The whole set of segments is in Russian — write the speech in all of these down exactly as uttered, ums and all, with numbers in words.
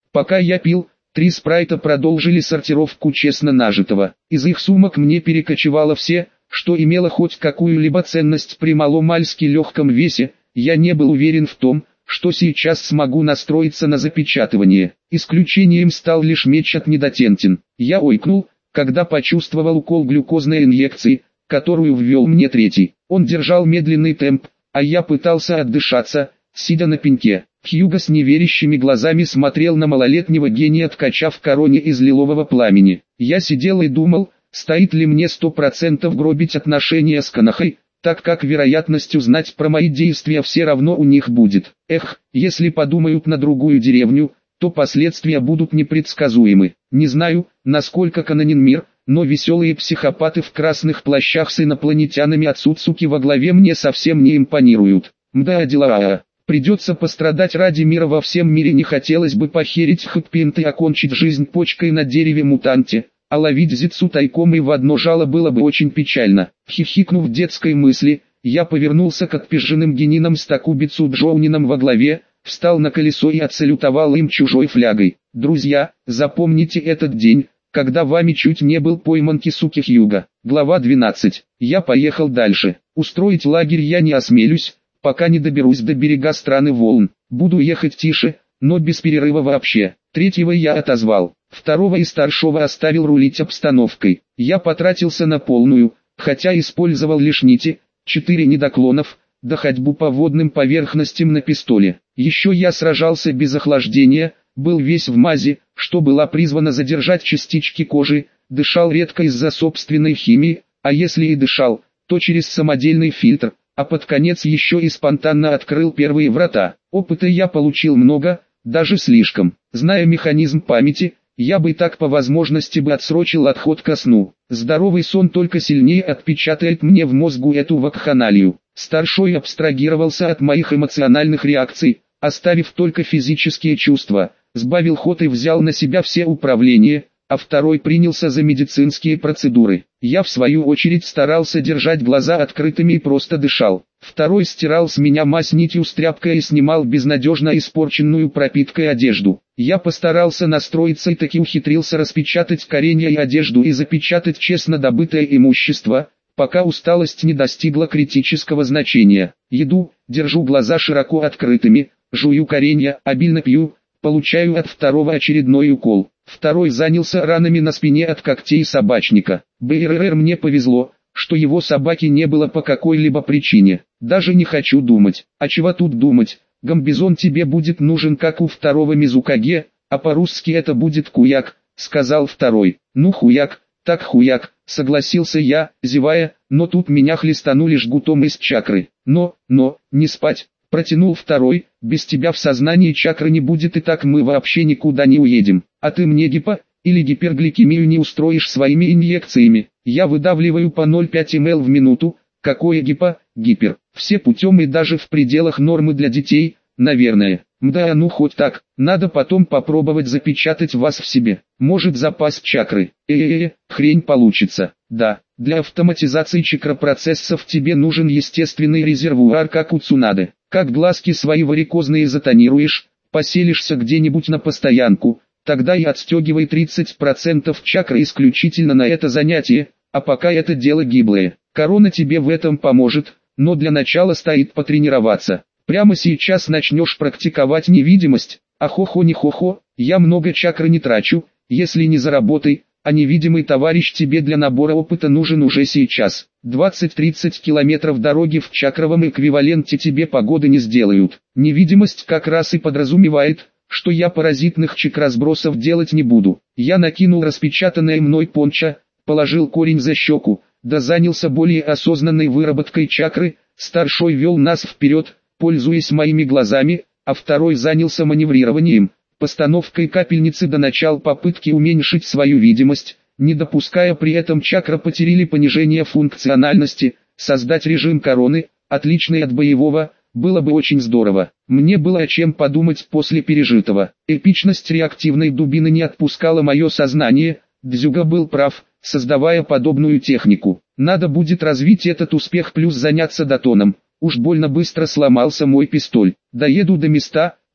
Пока я пил, три спрайта продолжили сортировку честно нажитого. Из их сумок мне перекочевало все, что имело хоть какую-либо ценность при маломальски легком весе. Я не был уверен в том, что сейчас смогу настроиться на запечатывание. Исключением стал лишь меч от недотентин. Я ойкнул, когда почувствовал укол глюкозной инъекции, которую ввел мне третий. Он держал медленный темп, а я пытался отдышаться, сидя на пеньке. Хьюго с неверящими глазами смотрел на малолетнего гения ткача в короне из лилового пламени. Я сидел и думал, стоит ли мне сто процентов гробить отношения с Конохой, так как вероятность узнать про мои действия все равно у них будет. Эх, если подумают на другую деревню, то последствия будут непредсказуемы. Не знаю, насколько канонен мир, но веселые психопаты в красных плащах с инопланетянами от Суцуки во главе мне совсем не импонируют. Мда дела. Придется пострадать ради мира во всем мире. Не хотелось бы похерить хэппи-энд и окончить жизнь почкой на дереве мутанте, а ловить Зицу тайком и в одно жало было бы очень печально. Хихикнув детской мысли, я повернулся к отпизженным генинам с Такубицу Джоунином во главе, встал на колесо и отсалютовал им чужой флягой. Друзья, запомните этот день, когда вами чуть не был пойман Кисуки Хьюго. Глава двенадцать. Я поехал дальше. Устроить лагерь я не осмелюсь, пока не доберусь до берега страны волн. Буду ехать тише, но без перерыва вообще. Третьего я отозвал. Второго и старшего оставил рулить обстановкой. Я потратился на полную, хотя использовал лишь нити, четыре недоклонов, да ходьбу по водным поверхностям на пистоле. Еще я сражался без охлаждения, был весь в мази, что была призвана задержать частички кожи, дышал редко из-за собственной химии, а если и дышал, то через самодельный фильтр, а под конец еще и спонтанно открыл первые врата. Опыта я получил много, даже слишком. Зная механизм памяти, я бы так по возможности бы отсрочил отход ко сну. Здоровый сон только сильнее отпечатает мне в мозгу эту вакханалию. Старшой абстрагировался от моих эмоциональных реакций, оставив только физические чувства, сбавил ход и взял на себя все управления, а второй принялся за медицинские процедуры. Я в свою очередь старался держать глаза открытыми и просто дышал. Второй стирал с меня мазь нитью с тряпкой и снимал безнадежно испорченную пропиткой одежду. Я постарался настроиться и таки ухитрился распечатать коренья и одежду и запечатать честно добытое имущество, пока усталость не достигла критического значения. Еду, держу глаза широко открытыми, жую коренья, обильно пью, получаю от второго очередной укол. Второй занялся ранами на спине от когтей собачника. БРР мне повезло, что его собаки не было по какой-либо причине. Даже не хочу думать. А чего тут думать? Гамбизон тебе будет нужен как у второго Мизукаге, а по-русски это будет куяк, сказал второй. Ну хуяк, так хуяк, согласился я, зевая, но тут меня хлестанули жгутом из чакры. Но, но, не спать. Протянул второй, без тебя в сознании чакры не будет и так мы вообще никуда не уедем. А ты мне гипо, или гипергликемию не устроишь своими инъекциями. Я выдавливаю по ноль целых пять сотых миллилитров в минуту. Какое гипо, гипер. Все путем и даже в пределах нормы для детей, наверное. Мда, ну хоть так, надо потом попробовать запечатать вас в себе. Может запас чакры. Э-э-э, хрень получится. Да, для автоматизации чакрапроцессов тебе нужен естественный резервуар как у Цунаде. Как глазки свои варикозные затонируешь, поселишься где-нибудь на постоянку, тогда и отстегивай тридцать процентов чакры исключительно на это занятие, а пока это дело гиблое. Корона тебе в этом поможет, но для начала стоит потренироваться. Прямо сейчас начнешь практиковать невидимость, а хо-хо не хо-хо, я много чакры не трачу, если не заработай, а невидимый товарищ тебе для набора опыта нужен уже сейчас. двадцать-тридцать километров дороги в чакровом эквиваленте тебе погоды не сделают. Невидимость как раз и подразумевает, что я паразитных чакразбросов делать не буду. Я накинул распечатанное мной пончо, положил корень за щеку, да занялся более осознанной выработкой чакры. Старшой вел нас вперед, пользуясь моими глазами, а второй занялся маневрированием, постановкой капельницы до начала попытки уменьшить свою видимость, не допуская при этом чакра потери понижения функциональности, создать режим короны, отличный от боевого, было бы очень здорово. Мне было о чем подумать после пережитого. Эпичность реактивной дубины не отпускала мое сознание, Дзюга был прав, создавая подобную технику. Надо будет развить этот успех плюс заняться дотоном. Уж больно быстро сломался мой пистоль. Доеду до места,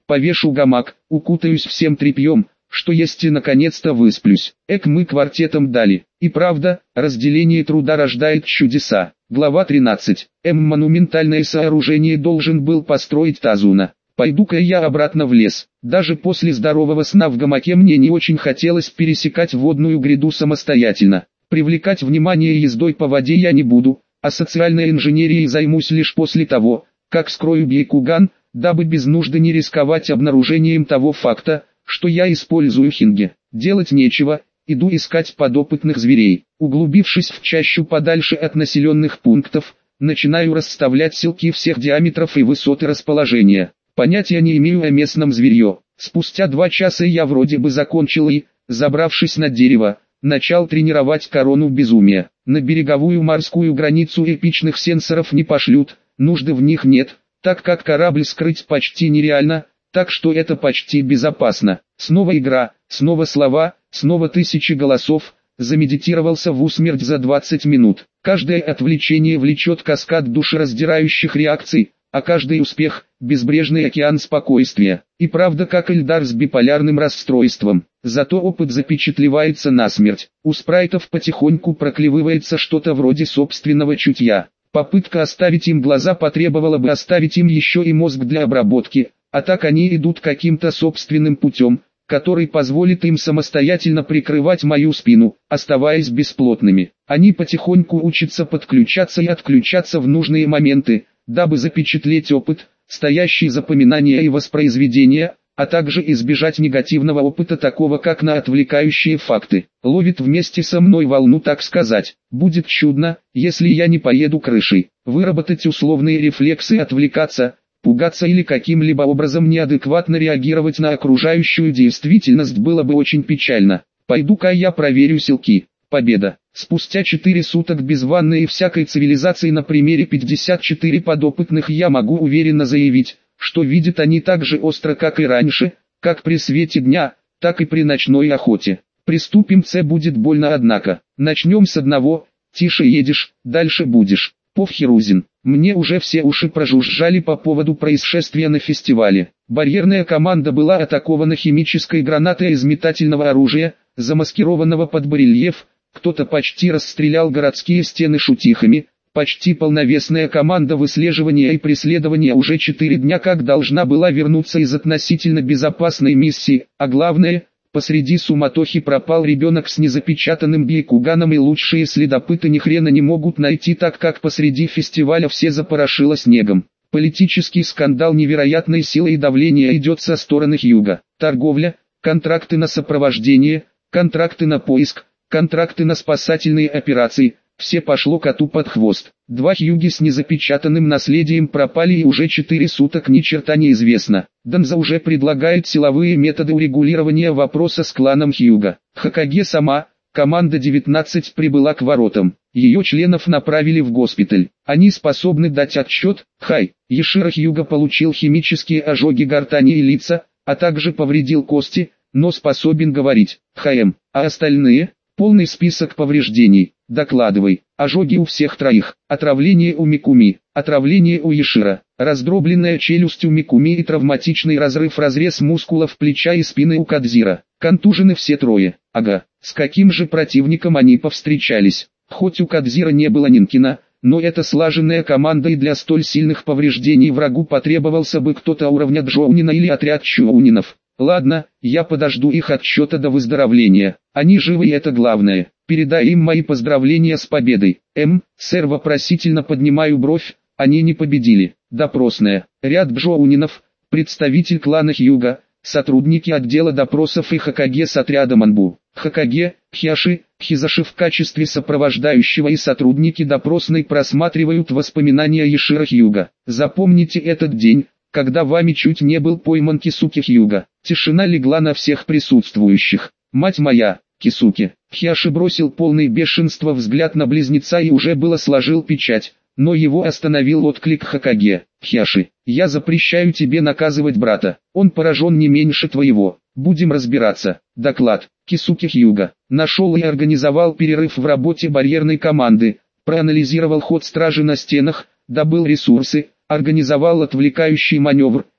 повешу гамак, укутаюсь всем тряпьем, что есть, и наконец-то высплюсь. Эк, мы квартетом дали. И правда, разделение труда рождает чудеса. Глава тринадцать. М. Монументальное сооружение должен был построить Тазуна. Пойду-ка я обратно в лес. Даже после здорового сна в гамаке мне не очень хотелось пересекать водную гряду самостоятельно. Привлекать внимание ездой по воде я не буду, а социальной инженерией займусь лишь после того, как скрою Бейкуган, дабы без нужды не рисковать обнаружением того факта, что я использую хинги. Делать нечего, иду искать подопытных зверей. Углубившись в чащу подальше от населенных пунктов, начинаю расставлять силки всех диаметров и высоты расположения. Понятия не имею о местном зверье. Спустя два часа я вроде бы закончил и, забравшись на дерево, начал тренировать корону безумия. На береговую морскую границу эпичных сенсоров не пошлют, нужды в них нет, так как корабль скрыть почти нереально, так что это почти безопасно. Снова игра, снова слова, снова тысячи голосов. Замедитировался в усмерть за двадцать минут. Каждое отвлечение влечет каскад душераздирающих реакций, а каждый успех – безбрежный океан спокойствия. И правда, как Эльдар с биполярным расстройством. Зато опыт запечатлевается насмерть. У спрайтов потихоньку проклевывается что-то вроде собственного чутья. Попытка оставить им глаза потребовала бы оставить им еще и мозг для обработки, а так они идут каким-то собственным путем, который позволит им самостоятельно прикрывать мою спину, оставаясь бесплотными. Они потихоньку учатся подключаться и отключаться в нужные моменты, дабы запечатлеть опыт, стоящий запоминания и воспроизведения, а также избежать негативного опыта, такого как на отвлекающие факты. Ловит вместе со мной волну, так сказать. Будет чудно, если я не поеду крышей. Выработать условные рефлексы, отвлекаться, пугаться или каким-либо образом неадекватно реагировать на окружающую действительность было бы очень печально. Пойду-ка я проверю силки. Победа. Спустя четыре суток без ванны и всякой цивилизации на примере пятьдесят четыре подопытных я могу уверенно заявить, что видят они так же остро, как и раньше, как при свете дня, так и при ночной охоте. Приступим, це будет больно однако. Начнем с одного, тише едешь, дальше будешь. Повхерузин. Мне уже все уши прожужжали по поводу происшествия на фестивале. Барьерная команда была атакована химической гранатой из метательного оружия, замаскированного под барельеф. Кто-то почти расстрелял городские стены шутихами. Почти полновесная команда выслеживания и преследования уже четыре дня как должна была вернуться из относительно безопасной миссии, а главное, посреди суматохи пропал ребенок с незапечатанным Бейкуганом, и лучшие следопыты ни хрена не могут найти, так как посреди фестиваля все запорошило снегом. Политический скандал невероятной силы и давления идет со стороны Хьюга. Торговля, контракты на сопровождение, контракты на поиск, контракты на спасательные операции – все пошло коту под хвост. Два Хьюги с незапечатанным наследием пропали, и уже четыре суток ни черта не известно. Данза уже предлагает силовые методы урегулирования вопроса с кланом Хьюга. Хокаге сама, команда девятнадцать, прибыла к воротам. Ее членов направили в госпиталь. Они способны дать отчет. Хай, Яшира Хьюга получил химические ожоги гортани и лица, а также повредил кости, но способен говорить. ХМ, а остальные? Полный список повреждений. Докладывай. Ожоги у всех троих. Отравление у Микуми. Отравление у Яшира. Раздробленная челюсть у Микуми и травматичный разрыв-разрез мускулов плеча и спины у Кадзира. Контужены все трое. Ага. С каким же противником они повстречались? Хоть у Кадзира не было Нинкина, но это слаженная команда, и для столь сильных повреждений врагу потребовался бы кто-то уровня Джоунина или отряд Чоунинов. Ладно, я подожду их отчета до выздоровления. Они живы, и это главное. Передай им мои поздравления с победой. М, сэр, вопросительно поднимаю бровь. Они не победили. Допросная. Ряд Джоунинов, представитель клана Хьюга, сотрудники отдела допросов и Хокаге с отрядом Анбу. Хокаге, Хьяши, Хизаши в качестве сопровождающего, и сотрудники допросной просматривают воспоминания Яшира Хьюга. Запомните этот день, когда вами чуть не был пойман Кисуки Хьюга. Тишина легла на всех присутствующих. Мать моя, Кисуки. Хьяши бросил полный бешенства взгляд на близнеца и уже было сложил печать, но его остановил отклик Хокаге. Хьяши, я запрещаю тебе наказывать брата. Он поражен не меньше твоего. Будем разбираться. Доклад. Кисуки Хьюга нашел и организовал перерыв в работе барьерной команды, проанализировал ход стражи на стенах, добыл ресурсы, организовал отвлекающий маневр,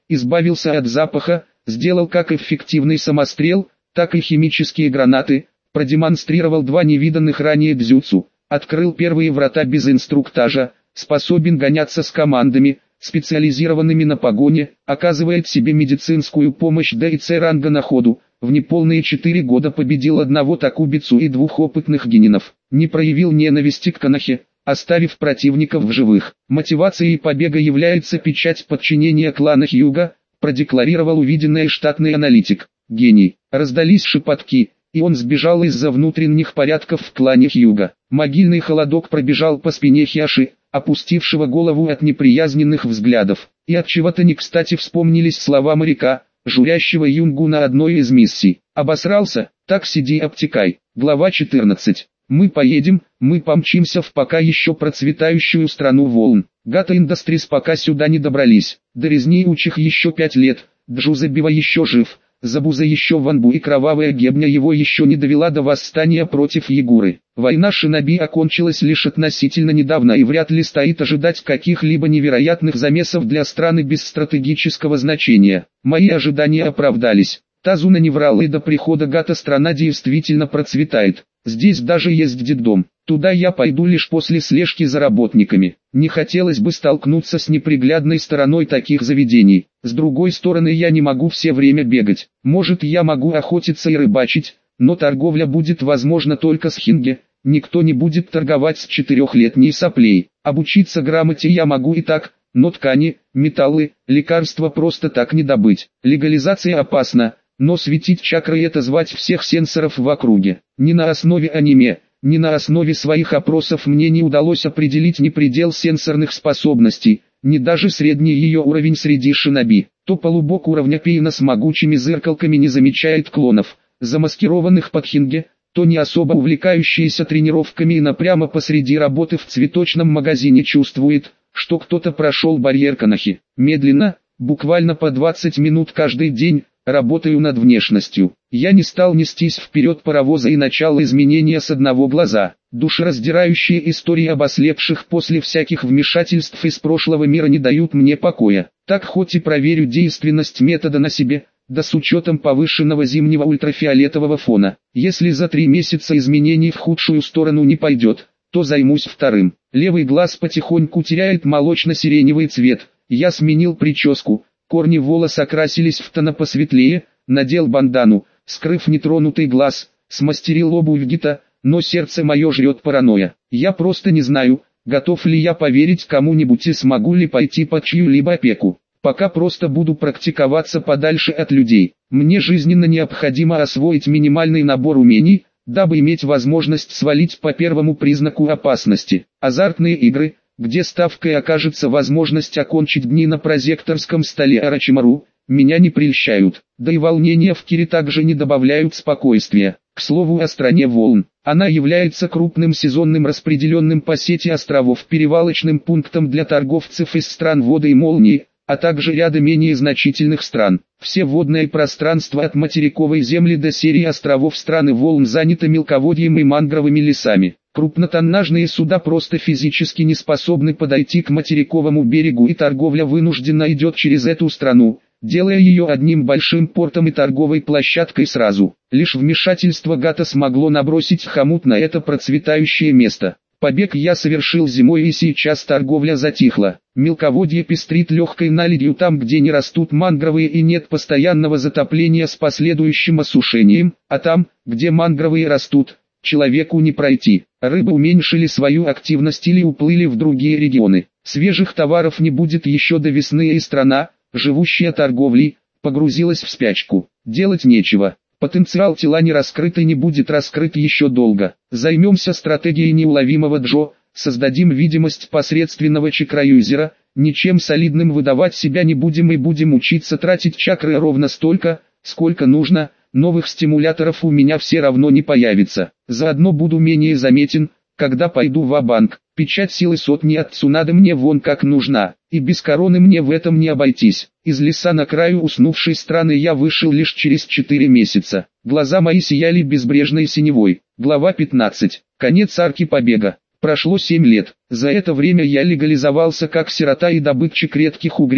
избавился от запаха, сделал как эффективный самострел, так и химические гранаты, продемонстрировал два невиданных ранее дзюцу, открыл первые врата без инструктажа, способен гоняться с командами, специализированными на погоне, оказывает себе медицинскую помощь Д и С ранга на ходу, в неполные четыре года победил одного такубицу и двух опытных генинов, не проявил ненависти к Канахе, оставив противников в живых. Мотивацией побега является печать подчинения клана Хьюга, продекларировал увиденный штатный аналитик. Гений. Раздались шепотки, и он сбежал из-за внутренних порядков в клане Хьюга. Могильный холодок пробежал по спине Хиаши, опустившего голову от неприязненных взглядов, и от чего-то не кстати вспомнились слова моряка, журящего Юнгу на одной из миссий. Обосрался? Так сиди обтекай. Глава четырнадцать. Мы поедем, мы помчимся в пока еще процветающую страну волн. Гата Индастрис пока сюда не добрались. До резней учих еще пять лет, Джузебива еще жив, Забуза еще в Анбу и кровавая гебня его еще не довела до восстания против Ягуры. Война шиноби окончилась лишь относительно недавно и вряд ли стоит ожидать каких-либо невероятных замесов для страны без стратегического значения. Мои ожидания оправдались. Тазуна не врал, и до прихода Гата страна действительно процветает. Здесь даже есть детдом. Туда я пойду лишь после слежки за работниками. Не хотелось бы столкнуться с неприглядной стороной таких заведений. С другой стороны, я не могу все время бегать. Может, я могу охотиться и рыбачить, но торговля будет возможна только с хинге. Никто не будет торговать с четырехлетней соплей. Обучиться грамоте я могу и так, но ткани, металлы, лекарства просто так не добыть. Легализация опасна, но светить чакрой — это звать всех сенсоров в округе. Ни на основе аниме, ни на основе своих опросов мне не удалось определить ни предел сенсорных способностей, ни даже средний ее уровень среди шиноби. То полубок уровня Пейна с могучими зеркалками не замечает клонов, замаскированных под хинге, то не особо увлекающийся тренировками и напрямо посреди работы в цветочном магазине чувствует, что кто-то прошел барьер Канахи. Медленно, буквально по двадцать минут каждый день, работаю над внешностью. Я не стал нестись вперед паровоза и начал изменения с одного глаза. Душераздирающие истории об ослепших после всяких вмешательств из прошлого мира не дают мне покоя. Так хоть и проверю действенность метода на себе, да с учетом повышенного зимнего ультрафиолетового фона. Если за три месяца изменений в худшую сторону не пойдет, то займусь вторым. Левый глаз потихоньку теряет молочно-сиреневый цвет. Я сменил прическу. Корни волос окрасились в тона посветлее, надел бандану, скрыв нетронутый глаз, смастерил обувь Гита, но сердце мое жрет паранойя. Я просто не знаю, готов ли я поверить кому-нибудь и смогу ли пойти под чью-либо опеку. Пока просто буду практиковаться подальше от людей. Мне жизненно необходимо освоить минимальный набор умений, дабы иметь возможность свалить по первому признаку опасности. Азартные игры, где ставкой окажется возможность окончить дни на прозекторском столе Орочимару, меня не прельщают. Да и волнения в Кире также не добавляют спокойствия. К слову о стране волн. Она является крупным сезонным распределенным по сети островов перевалочным пунктом для торговцев из стран воды и молнии, а также ряда менее значительных стран. Все водное пространство от материковой земли до серии островов страны волн заняты мелководьем и мангровыми лесами. Крупнотоннажные суда просто физически не способны подойти к материковому берегу, и торговля вынуждена идет через эту страну, делая ее одним большим портом и торговой площадкой сразу. Лишь вмешательство Гата смогло набросить хомут на это процветающее место. Побег я совершил зимой, и сейчас торговля затихла. Мелководье пестрит легкой наледью там, где не растут мангровые и нет постоянного затопления с последующим осушением, а там, где мангровые растут, человеку не пройти. Рыбы уменьшили свою активность или уплыли в другие регионы. Свежих товаров не будет еще до весны, и страна, живущая торговлей, погрузилась в спячку. Делать нечего. Потенциал тела не раскрыт и не будет раскрыт еще долго. Займемся стратегией неуловимого Джо, создадим видимость посредственного чакра-юзера, ничем солидным выдавать себя не будем и будем учиться тратить чакры ровно столько, сколько нужно. Новых стимуляторов у меня все равно не появится. Заодно буду менее заметен, когда пойду ва-банк. Печать силы сотни от Цунады мне вон как нужна, и без короны мне в этом не обойтись. Из леса на краю уснувшей страны я вышел лишь через четыре месяца. Глаза мои сияли безбрежной синевой. Глава пятнадцать. Конец арки побега. Прошло семь лет. За это время я легализовался как сирота и добытчик редких угрей,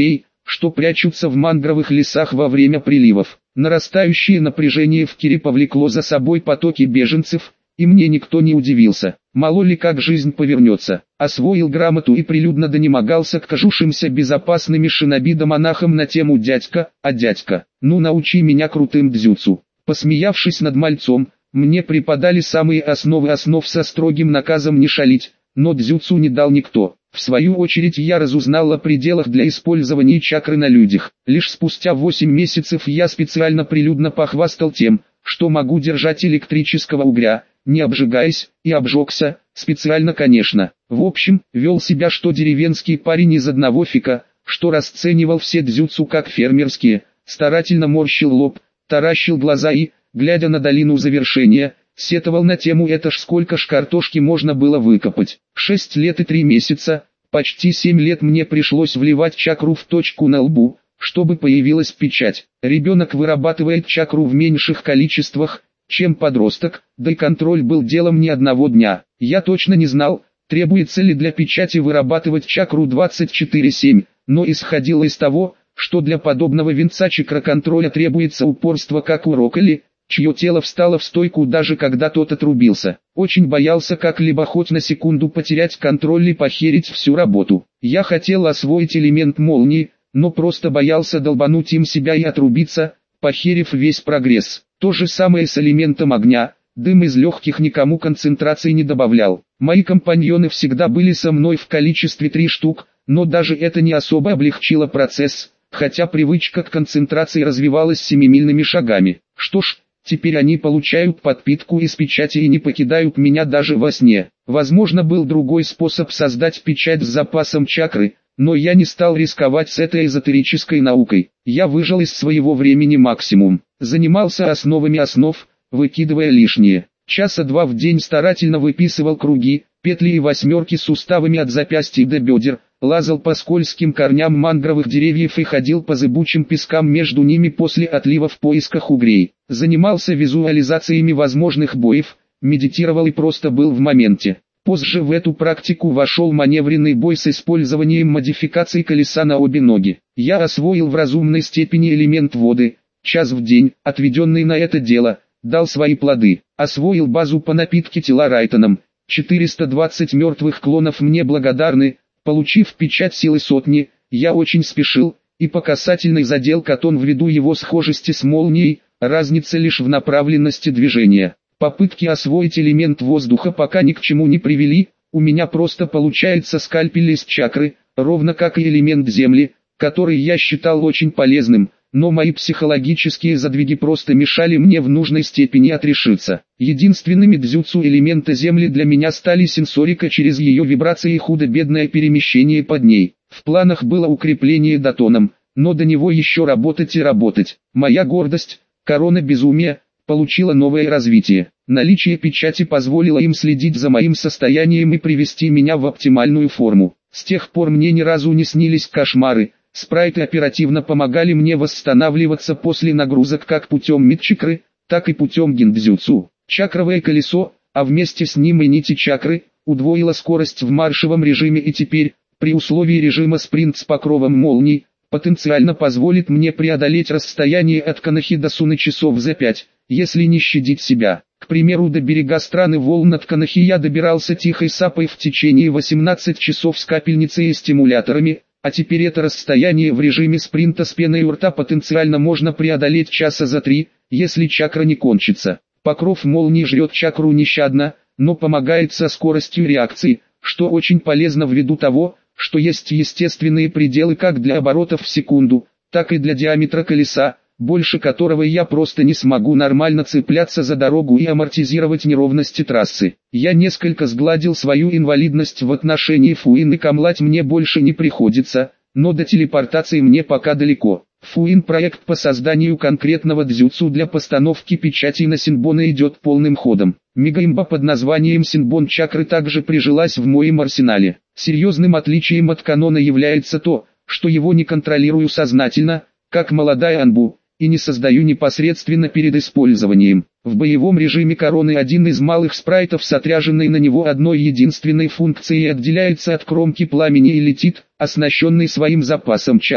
что прячутся в мангровых лесах во время приливов. Нарастающее напряжение в Кире повлекло за собой потоки беженцев, и мне никто не удивился. Мало ли как жизнь повернется. Освоил грамоту и прилюдно донемогался к кажущимся безопасными шинобидо-монахам на тему «дядька, а дядька, ну научи меня крутым дзюцу». Посмеявшись над мальцом, мне преподали самые основы основ со строгим наказом не шалить, но дзюцу не дал никто. В свою очередь я разузнал о пределах для использования чакры на людях. Лишь спустя восемь месяцев я специально прилюдно похвастал тем, что могу держать электрического угря, не обжигаясь, и обжегся, специально конечно. В общем, вел себя что деревенский парень из одного фика, что расценивал все дзюцу как фермерские, старательно морщил лоб, таращил глаза и, глядя на долину завершения, сетовал на тему «это ж сколько ж картошки можно было выкопать». Шесть лет и три месяца, почти семь лет мне пришлось вливать чакру в точку на лбу, чтобы появилась печать. Ребенок вырабатывает чакру в меньших количествах, чем подросток, да и контроль был делом не одного дня. Я точно не знал, требуется ли для печати вырабатывать чакру двадцать четыре семь, но исходило из того, что для подобного венца чакроконтроля требуется упорство как у Рокколи, чье тело встало в стойку даже когда тот отрубился. Очень боялся как-либо хоть на секунду потерять контроль и похерить всю работу. Я хотел освоить элемент молнии, но просто боялся долбануть им себя и отрубиться, похерив весь прогресс. То же самое с элементом огня, дым из легких никому концентрации не добавлял. Мои компаньоны всегда были со мной в количестве три штук, но даже это не особо облегчило процесс, хотя привычка к концентрации развивалась семимильными шагами. Что ж, теперь они получают подпитку из печати и не покидают меня даже во сне. Возможно, был другой способ создать печать с запасом чакры, но я не стал рисковать с этой эзотерической наукой. Я выжал из своего времени максимум. Занимался основами основ, выкидывая лишнее. Часа два в день старательно выписывал круги, петли и восьмерки с суставами от запястья до бедер, лазал по скользким корням мангровых деревьев и ходил по зыбучим пескам между ними после отлива в поисках угрей. Занимался визуализациями возможных боев, медитировал и просто был в моменте. Позже в эту практику вошел маневренный бой с использованием модификаций колеса на обе ноги. Я освоил в разумной степени элемент воды, час в день, отведенный на это дело, дал свои плоды. Освоил базу по напитке тела Райтоном. четыреста двадцать мертвых клонов мне благодарны. Получив печать силы сотни, я очень спешил, и по касательной задел катон ввиду его схожести с молнией, разница лишь в направленности движения. Попытки освоить элемент воздуха пока ни к чему не привели, у меня просто получается скальпель из чакры, ровно как и элемент земли, который я считал очень полезным, но мои психологические задвиги просто мешали мне в нужной степени отрешиться. Единственными дзюцу элемента земли для меня стали сенсорика через ее вибрации и худо-бедное перемещение под ней. В планах было укрепление датоном, но до него еще работать и работать. Моя гордость, корона безумия, получила новое развитие. Наличие печати позволило им следить за моим состоянием и привести меня в оптимальную форму. С тех пор мне ни разу не снились кошмары. Спрайты оперативно помогали мне восстанавливаться после нагрузок как путем мидчакры, так и путем гиндзюцу. Чакровое колесо, а вместе с ним и нити чакры, удвоило скорость в маршевом режиме и теперь, при условии режима спринт с покровом молний, потенциально позволит мне преодолеть расстояние от Канахи до Суны часов за пять, если не щадить себя. К примеру, до берега страны волн от Канахи я добирался тихой сапой в течение восемнадцати часов с капельницей и стимуляторами, а теперь это расстояние в режиме спринта с пеной у рта потенциально можно преодолеть часа за три, если чакра не кончится. Покров молнии жрет чакру нещадно, но помогает со скоростью реакции, что очень полезно ввиду того, что есть естественные пределы как для оборотов в секунду, так и для диаметра колеса, больше которого я просто не смогу нормально цепляться за дорогу и амортизировать неровности трассы. Я несколько сгладил свою инвалидность в отношении Фуин, и камлать мне больше не приходится, но до телепортации мне пока далеко. Фуин проект по созданию конкретного дзюцу для постановки печатей на синбоны идет полным ходом. Мегаимба под названием синбон чакры также прижилась в моем арсенале. Серьезным отличием от канона является то, что его не контролирую сознательно, как молодая анбу, и не создаю непосредственно перед использованием. В боевом режиме короны один из малых спрайтов с отряженной на него одной единственной функцией отделяется от кромки пламени и летит, оснащенный своим запасом чакры.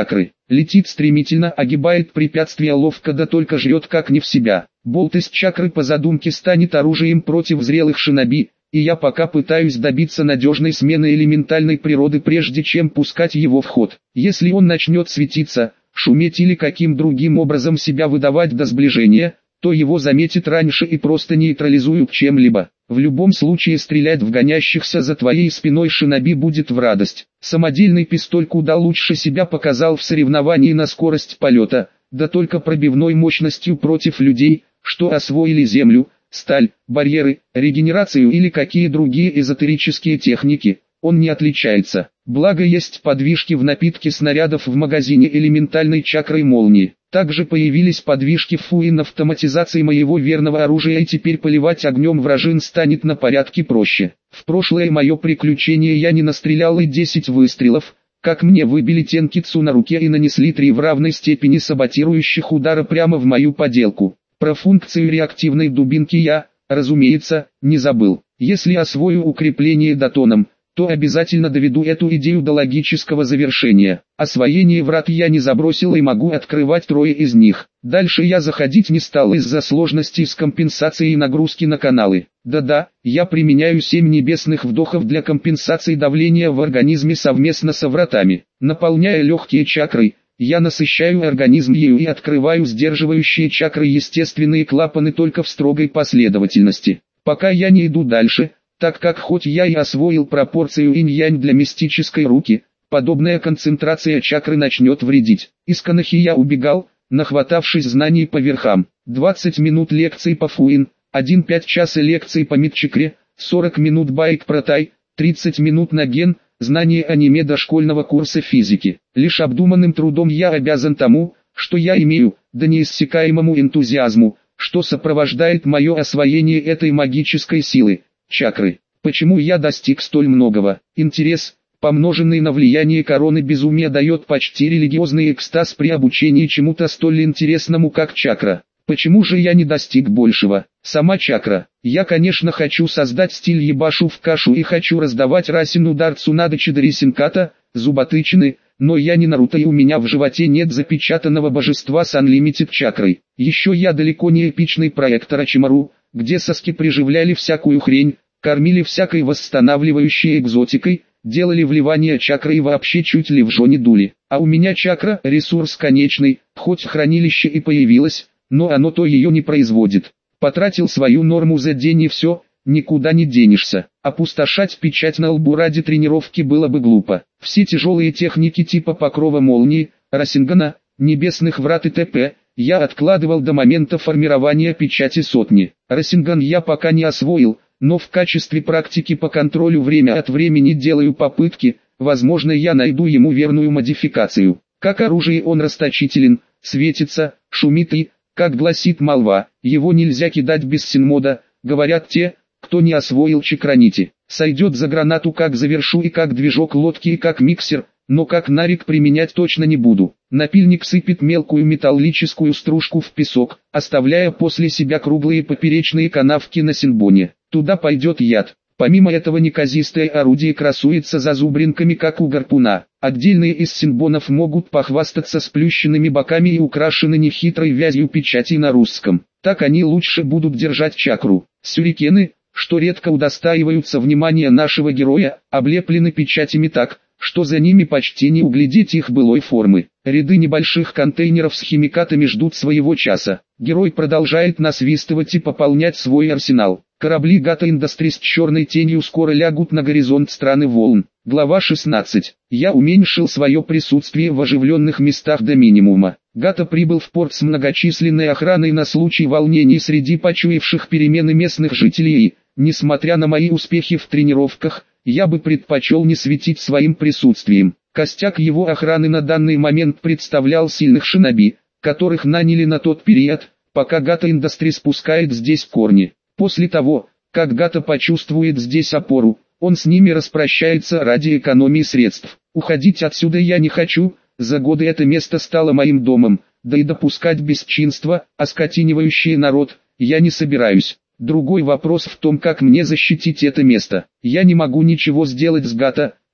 Летит стремительно, огибает препятствия ловко, да только жрет как не в себя. Болт из чакры по задумке станет оружием против зрелых шиноби, и я пока пытаюсь добиться надежной смены элементальной природы, прежде чем пускать его в ход. Если он начнет светиться, шуметь или каким другим образом себя выдавать до сближения, то его заметит раньше и просто нейтрализуют чем-либо. В любом случае стрелять в гонящихся за твоей спиной шиноби будет в радость. Самодельный пистоль куда лучше себя показал в соревновании на скорость полета, да только пробивной мощностью против людей, что освоили землю, сталь, барьеры, регенерацию или какие другие эзотерические техники, он не отличается. Благо есть подвижки в напитке снарядов в магазине элементальной чакрой молнии. Также появились подвижки в фуин автоматизации моего верного оружия, и теперь поливать огнем вражин станет на порядке проще. В прошлое мое приключение я не настрелял и десять выстрелов, как мне выбили тенкицу на руке и нанесли три в равной степени саботирующих удара прямо в мою поделку. Про функцию реактивной дубинки я, разумеется, не забыл. Если освою укрепление датоном, то обязательно доведу эту идею до логического завершения. Освоение врат я не забросил и могу открывать трое из них. Дальше я заходить не стал из-за сложностей с компенсацией нагрузки на каналы. Да-да, я применяю семь небесных вдохов для компенсации давления в организме совместно со вратами. Наполняя легкие чакрой, я насыщаю организм ею и открываю сдерживающие чакры естественные клапаны только в строгой последовательности. Пока я не иду дальше, так как хоть я и освоил пропорцию инь-янь для мистической руки, подобная концентрация чакры начнет вредить. Из канахи я убегал, нахватавшись знаний по верхам. двадцать минут лекций по фуин, один пять часа лекций по мидчакре, сорок минут байк про тай, тридцать минут на ген, знание аниме дошкольного курса физики. Лишь обдуманным трудом я обязан тому, что я имею, да неиссякаемому энтузиазму, что сопровождает мое освоение этой магической силы. Чакры. Почему я достиг столь многого? Интерес, помноженный на влияние короны безумия, дает почти религиозный экстаз при обучении чему-то столь интересному, как чакра. Почему же я не достиг большего? Сама чакра. Я, конечно, хочу создать стиль ебашу в кашу и хочу раздавать Расин удар Цунада Чидарисинката, зуботычины, но я не Наруто и у меня в животе нет запечатанного божества с Unlimited чакрой. Еще я далеко не эпичный проект Орочимару, где соски приживляли всякую хрень, кормили всякой восстанавливающей экзотикой, делали вливание чакры и вообще чуть ли в жо не дули. А у меня чакра – ресурс конечный, хоть хранилище и появилось, но оно то ее не производит. Потратил свою норму за день и все, никуда не денешься. Опустошать печать на лбу ради тренировки было бы глупо. Все тяжелые техники типа покрова молнии, Расингана, небесных врат и т.п. я откладывал до момента формирования печати сотни. Расинган я пока не освоил, но в качестве практики по контролю время от времени делаю попытки, возможно я найду ему верную модификацию. Как оружие он расточителен, светится, шумит и, как гласит молва, его нельзя кидать без синмода, говорят те, кто не освоил чакранити. Сойдет за гранату как завершу и как движок лодки и как миксер, но как нарик применять точно не буду. Напильник сыпет мелкую металлическую стружку в песок, оставляя после себя круглые поперечные канавки на синбоне. Туда пойдет яд. Помимо этого неказистое орудие красуется зазубринками как у гарпуна. Отдельные из синбонов могут похвастаться сплющенными боками и украшены нехитрой вязью печати на русском. Так они лучше будут держать чакру. Сюрикены, что редко удостаиваются внимания нашего героя, облеплены печатями так, что за ними почти не углядеть их былой формы. Ряды небольших контейнеров с химикатами ждут своего часа. Герой продолжает насвистывать и пополнять свой арсенал. Корабли Гата Industries с черной тенью скоро лягут на горизонт страны волн. Глава шестнадцать. Я уменьшил свое присутствие в оживленных местах до минимума. Гата прибыл в порт с многочисленной охраной на случай волнений среди почуявших перемены местных жителей и, несмотря на мои успехи в тренировках, я бы предпочел не светить своим присутствием. Костяк его охраны на данный момент представлял сильных шиноби, которых наняли на тот период, пока Гата Industries спускает здесь корни. После того, как Гата почувствует здесь опору, он с ними распрощается ради экономии средств. Уходить отсюда я не хочу, за годы это место стало моим домом, да и допускать бесчинства, оскотинивающие народ, я не собираюсь. Другой вопрос в том, как мне защитить это место. Я не могу ничего сделать с Гата,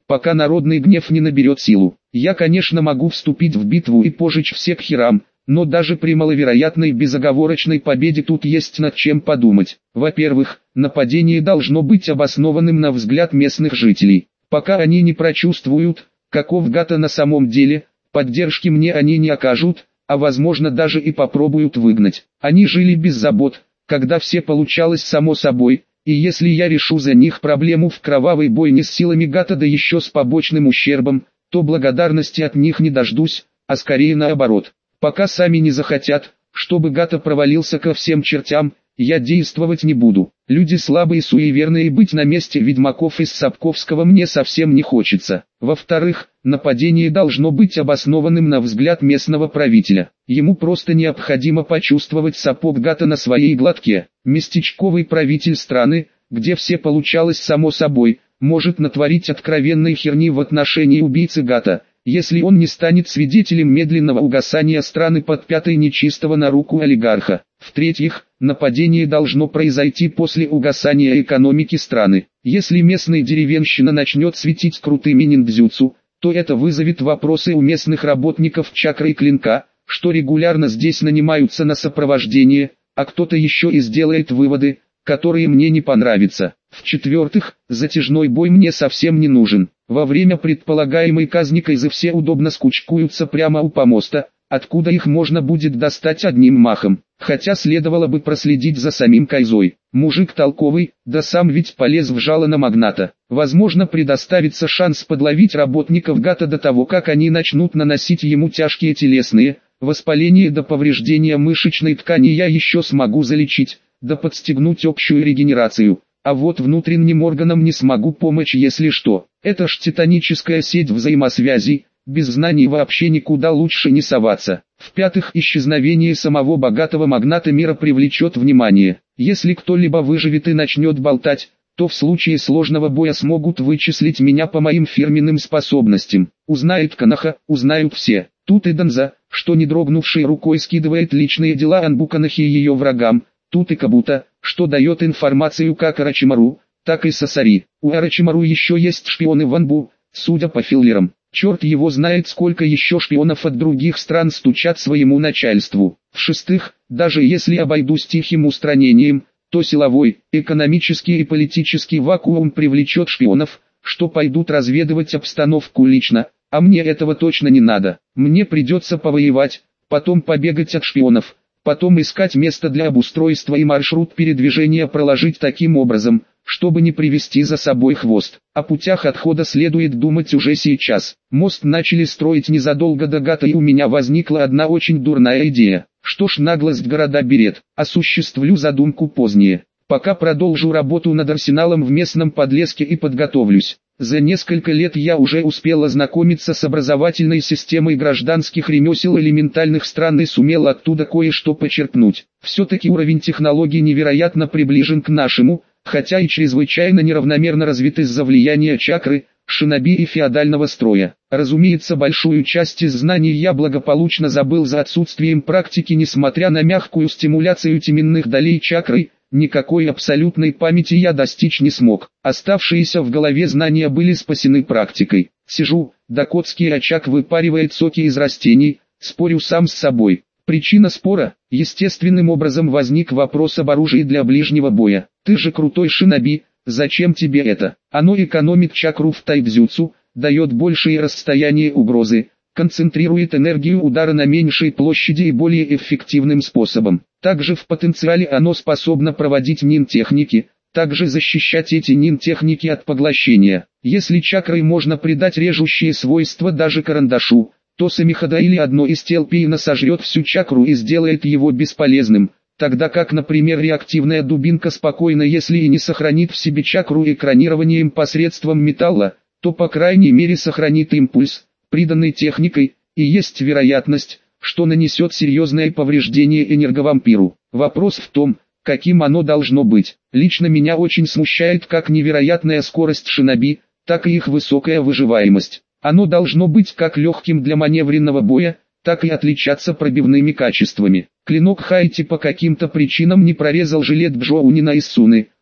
пока народный гнев не наберет силу. Я, конечно, могу вступить в битву и пожечь все к херам, но даже при маловероятной безоговорочной победе тут есть над чем подумать. Во-первых, нападение должно быть обоснованным на взгляд местных жителей. Пока они не прочувствуют, каков Гата на самом деле, поддержки мне они не окажут, а возможно даже и попробуют выгнать. Они жили без забот, когда все получалось само собой, и если я решу за них проблему в кровавой бойне с силами Гата, да еще с побочным ущербом, то благодарности от них не дождусь, а скорее наоборот. Пока сами не захотят, чтобы Гата провалился ко всем чертям, я действовать не буду. Люди слабые и суеверные, быть на месте ведьмаков из Сапковского мне совсем не хочется. Во-вторых, нападение должно быть обоснованным на взгляд местного правителя. Ему просто необходимо почувствовать сапог Гата на своей глотке. Местечковый правитель страны, где все получалось само собой, может натворить откровенной херни в отношении убийцы Гата, если он не станет свидетелем медленного угасания страны под пятой нечистого на руку олигарха. В-третьих, нападение должно произойти после угасания экономики страны. Если местная деревенщина начнет светить крутыми ниндзюцу, то это вызовет вопросы у местных работников чакры и клинка, что регулярно здесь нанимаются на сопровождение, а кто-то еще и сделает выводы, которые мне не понравятся. В-четвертых, затяжной бой мне совсем не нужен. Во время предполагаемой казни Кайзы все удобно скучкуются прямо у помоста, откуда их можно будет достать одним махом. Хотя следовало бы проследить за самим Кайзой. Мужик толковый, да сам ведь полез в жало на магната. Возможно, предоставится шанс подловить работников Гата до того, как они начнут наносить ему тяжкие телесные воспаления до повреждения мышечной ткани. Я еще смогу залечить, да подстегнуть общую регенерацию. А вот внутренним органам не смогу помочь, если что. Это ж титаническая сеть взаимосвязей, без знаний вообще никуда лучше не соваться. В-пятых, исчезновение самого богатого магната мира привлечет внимание. Если кто-либо выживет и начнет болтать, то в случае сложного боя смогут вычислить меня по моим фирменным способностям. Узнает Канаха, узнают все. Тут и Донза, что не дрогнувшей рукой скидывает личные дела Анбу Канахи и ее врагам. Тут и Кабута, что дает информацию как Орочимару, так и Сасари. У Орочимару еще есть шпионы в Анбу, судя по филлерам. Черт его знает, сколько еще шпионов от других стран стучат своему начальству. В-шестых, даже если обойдусь тихим устранением, то силовой, экономический и политический вакуум привлечет шпионов, что пойдут разведывать обстановку лично, а мне этого точно не надо. Мне придется повоевать, потом побегать от шпионов, потом искать место для обустройства и маршрут передвижения проложить таким образом, чтобы не привести за собой хвост. О путях отхода следует думать уже сейчас. Мост начали строить незадолго до Гата, и у меня возникла одна очень дурная идея. Что ж, наглость города берет, осуществлю задумку позднее. Пока продолжу работу над арсеналом в местном подлеске и подготовлюсь. За несколько лет я уже успел ознакомиться с образовательной системой гражданских ремесел элементальных стран и сумел оттуда кое-что почерпнуть. Все-таки уровень технологий невероятно приближен к нашему, хотя и чрезвычайно неравномерно развит из-за влияния чакры, шиноби и феодального строя. Разумеется, большую часть из знаний я благополучно забыл за отсутствием практики, несмотря на мягкую стимуляцию теменных долей чакры. Никакой абсолютной памяти я достичь не смог. Оставшиеся в голове знания были спасены практикой. Сижу, дакотский очаг выпаривает соки из растений, спорю сам с собой. Причина спора: естественным образом возник вопрос об оружии для ближнего боя. Ты же крутой шиноби, зачем тебе это? Оно экономит чакру в тайдзюцу, дает большие расстояния угрозы, концентрирует энергию удара на меньшей площади и более эффективным способом. Также в потенциале оно способно проводить нин-техники, также защищать эти нин-техники от поглощения. Если чакрой можно придать режущие свойства даже карандашу, то Самихада или одно из тел Пейна сожрет всю чакру и сделает его бесполезным, тогда как, например, реактивная дубинка спокойно, если и не сохранит в себе чакру экранированием посредством металла, то по крайней мере сохранит импульс, приданный техникой, и есть вероятность, что нанесет серьезное повреждение энерговампиру. Вопрос в том, каким оно должно быть. Лично меня очень смущает как невероятная скорость шиноби, так и их высокая выживаемость. Оно должно быть как легким для маневренного боя, так и отличаться пробивными качествами. Клинок Хайти по каким-то причинам не прорезал жилет Бжоунина из Суны,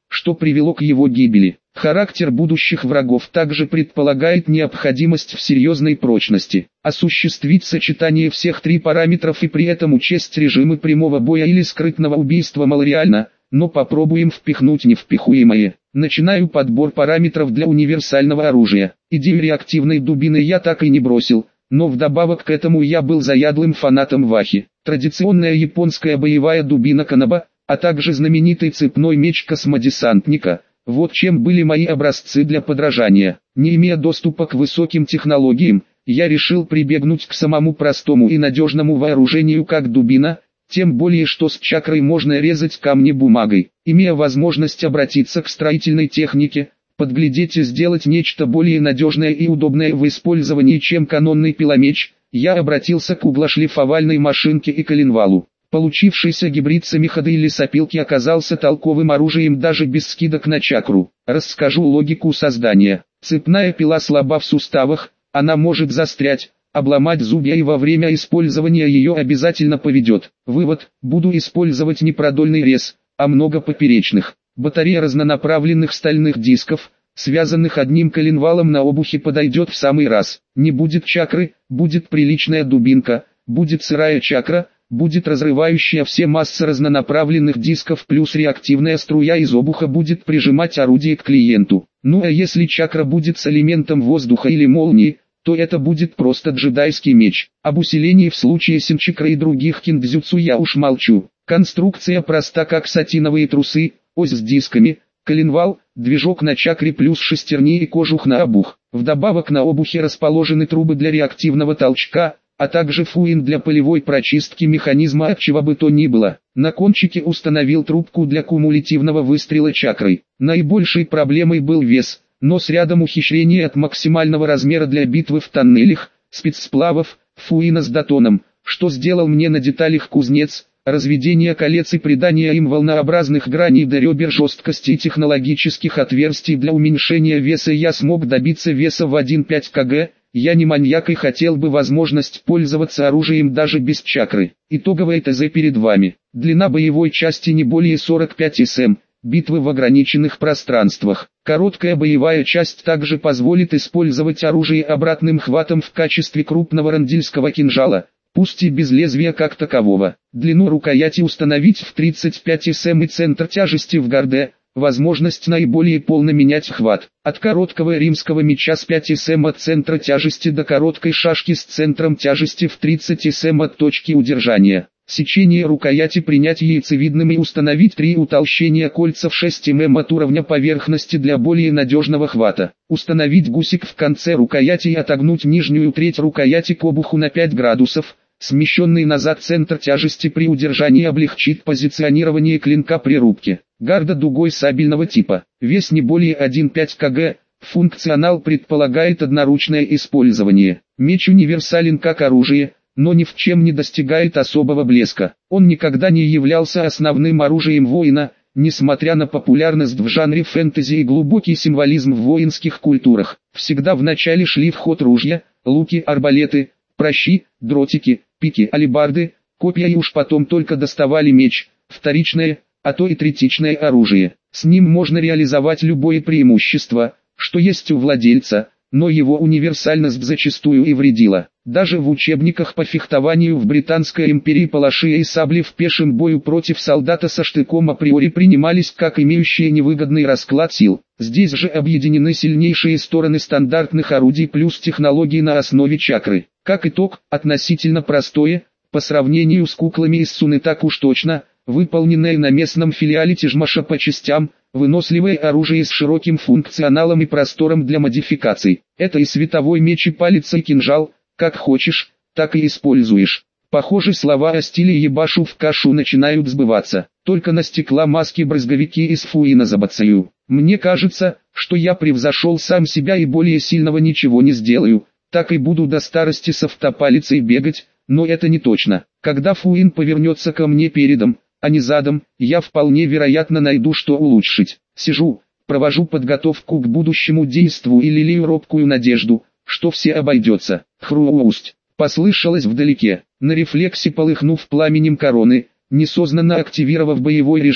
что привело к его гибели. Характер будущих врагов также предполагает необходимость в серьезной прочности. Осуществить сочетание всех три параметров и при этом учесть режимы прямого боя или скрытного убийства малореально, но попробуем впихнуть невпихуемое. Начинаю подбор параметров для универсального оружия. Идею реактивной дубины я так и не бросил, но вдобавок к этому я был заядлым фанатом вахи. Традиционная японская боевая дубина канаба, а также знаменитый цепной меч космодесантника – вот чем были мои образцы для подражания. Не имея доступа к высоким технологиям, я решил прибегнуть к самому простому и надежному вооружению как дубина, тем более что с чакрой можно резать камни бумагой. Имея возможность обратиться к строительной технике, подглядеть и сделать нечто более надежное и удобное в использовании, чем канонный пиломеч, я обратился к углошлифовальной машинке и коленвалу. Получившийся гибрид самохода и лесопилки оказался толковым оружием даже без скидок на чакру. Расскажу логику создания. Цепная пила слаба в суставах, она может застрять, обломать зубья и во время использования ее обязательно поведет. Вывод: буду использовать не продольный рез, а много поперечных. Батарея разнонаправленных стальных дисков, связанных одним коленвалом на обухе, подойдет в самый раз. Не будет чакры, будет приличная дубинка, будет сырая чакра, будет разрывающая все массы разнонаправленных дисков плюс реактивная струя из обуха будет прижимать орудие к клиенту. Ну а если чакра будет с элементом воздуха или молнии, то это будет просто джедайский меч. Об усилении в случае синчакры и других киндзюцу я уж молчу. Конструкция проста как сатиновые трусы, ось с дисками, коленвал, движок на чакре плюс шестерни и кожух на обух. Вдобавок на обухе расположены трубы для реактивного толчка, а также фуин для полевой прочистки механизма от чего бы то ни было. На кончике установил трубку для кумулятивного выстрела чакрой. Наибольшей проблемой был вес, но с рядом ухищрений от максимального размера для битвы в тоннелях, спецсплавов, фуина с датоном, что сделал мне на деталях кузнец, разведение колец и придание им волнообразных граней до ребер жесткости и технологических отверстий для уменьшения веса я смог добиться веса в один целых пять десятых килограмма. Я не маньяк и хотел бы возможность пользоваться оружием даже без чакры. Итоговое ТЗ перед вами. Длина боевой части не более сорок пять сантиметров, битвы в ограниченных пространствах. Короткая боевая часть также позволит использовать оружие обратным хватом в качестве крупного рандильского кинжала, пусть и без лезвия как такового. Длину рукояти установить в тридцать пять сантиметров и центр тяжести в гарде. Возможность наиболее полно менять хват. От короткого римского меча с пяти сантиметров от центра тяжести до короткой шашки с центром тяжести в тридцать сантиметров от точки удержания. Сечение рукояти принять яйцевидным и установить три утолщения кольца в шесть миллиметров от уровня поверхности для более надежного хвата. Установить гусик в конце рукояти и отогнуть нижнюю треть рукояти к обуху на пять градусов. Смещенный назад центр тяжести при удержании облегчит позиционирование клинка при рубке. Гарда дугой сабельного типа. Вес не более один целых пять десятых килограмма. Функционал предполагает одноручное использование. Меч универсален как оружие, но ни в чем не достигает особого блеска. Он никогда не являлся основным оружием воина, несмотря на популярность в жанре фэнтези и глубокий символизм в воинских культурах. Всегда в начале шли в ход ружья, луки, арбалеты, пращи, дротики, пики, алебарды, копья и уж потом только доставали меч, вторичное, а то и третичное оружие. С ним можно реализовать любое преимущество, что есть у владельца, но его универсальность зачастую и вредила. Даже в учебниках по фехтованию в Британской империи палаши и сабли в пешем бою против солдата со штыком априори принимались как имеющие невыгодный расклад сил. Здесь же объединены сильнейшие стороны стандартных орудий плюс технологии на основе чакры. Как итог, относительно простое, по сравнению с куклами из Суны так уж точно, выполненное на местном филиале Тижмаша по частям, выносливое оружие с широким функционалом и простором для модификаций. Это и световой меч и палец и кинжал, как хочешь, так и используешь. Похоже, слова о стиле ебашу в кашу начинают сбываться. Только на стекломаски-брызговики из фуина забацаю. Мне кажется, что я превзошел сам себя и более сильного ничего не сделаю. Так и буду до старости с автопалицей бегать, но это не точно. Когда фуин повернется ко мне передом, а не задом, я вполне вероятно найду что улучшить. Сижу, провожу подготовку к будущему действу и лелею робкую надежду, что все обойдется. Хруст. Послышалось вдалеке. На рефлексе полыхнув пламенем короны, несознанно активировав боевой режим,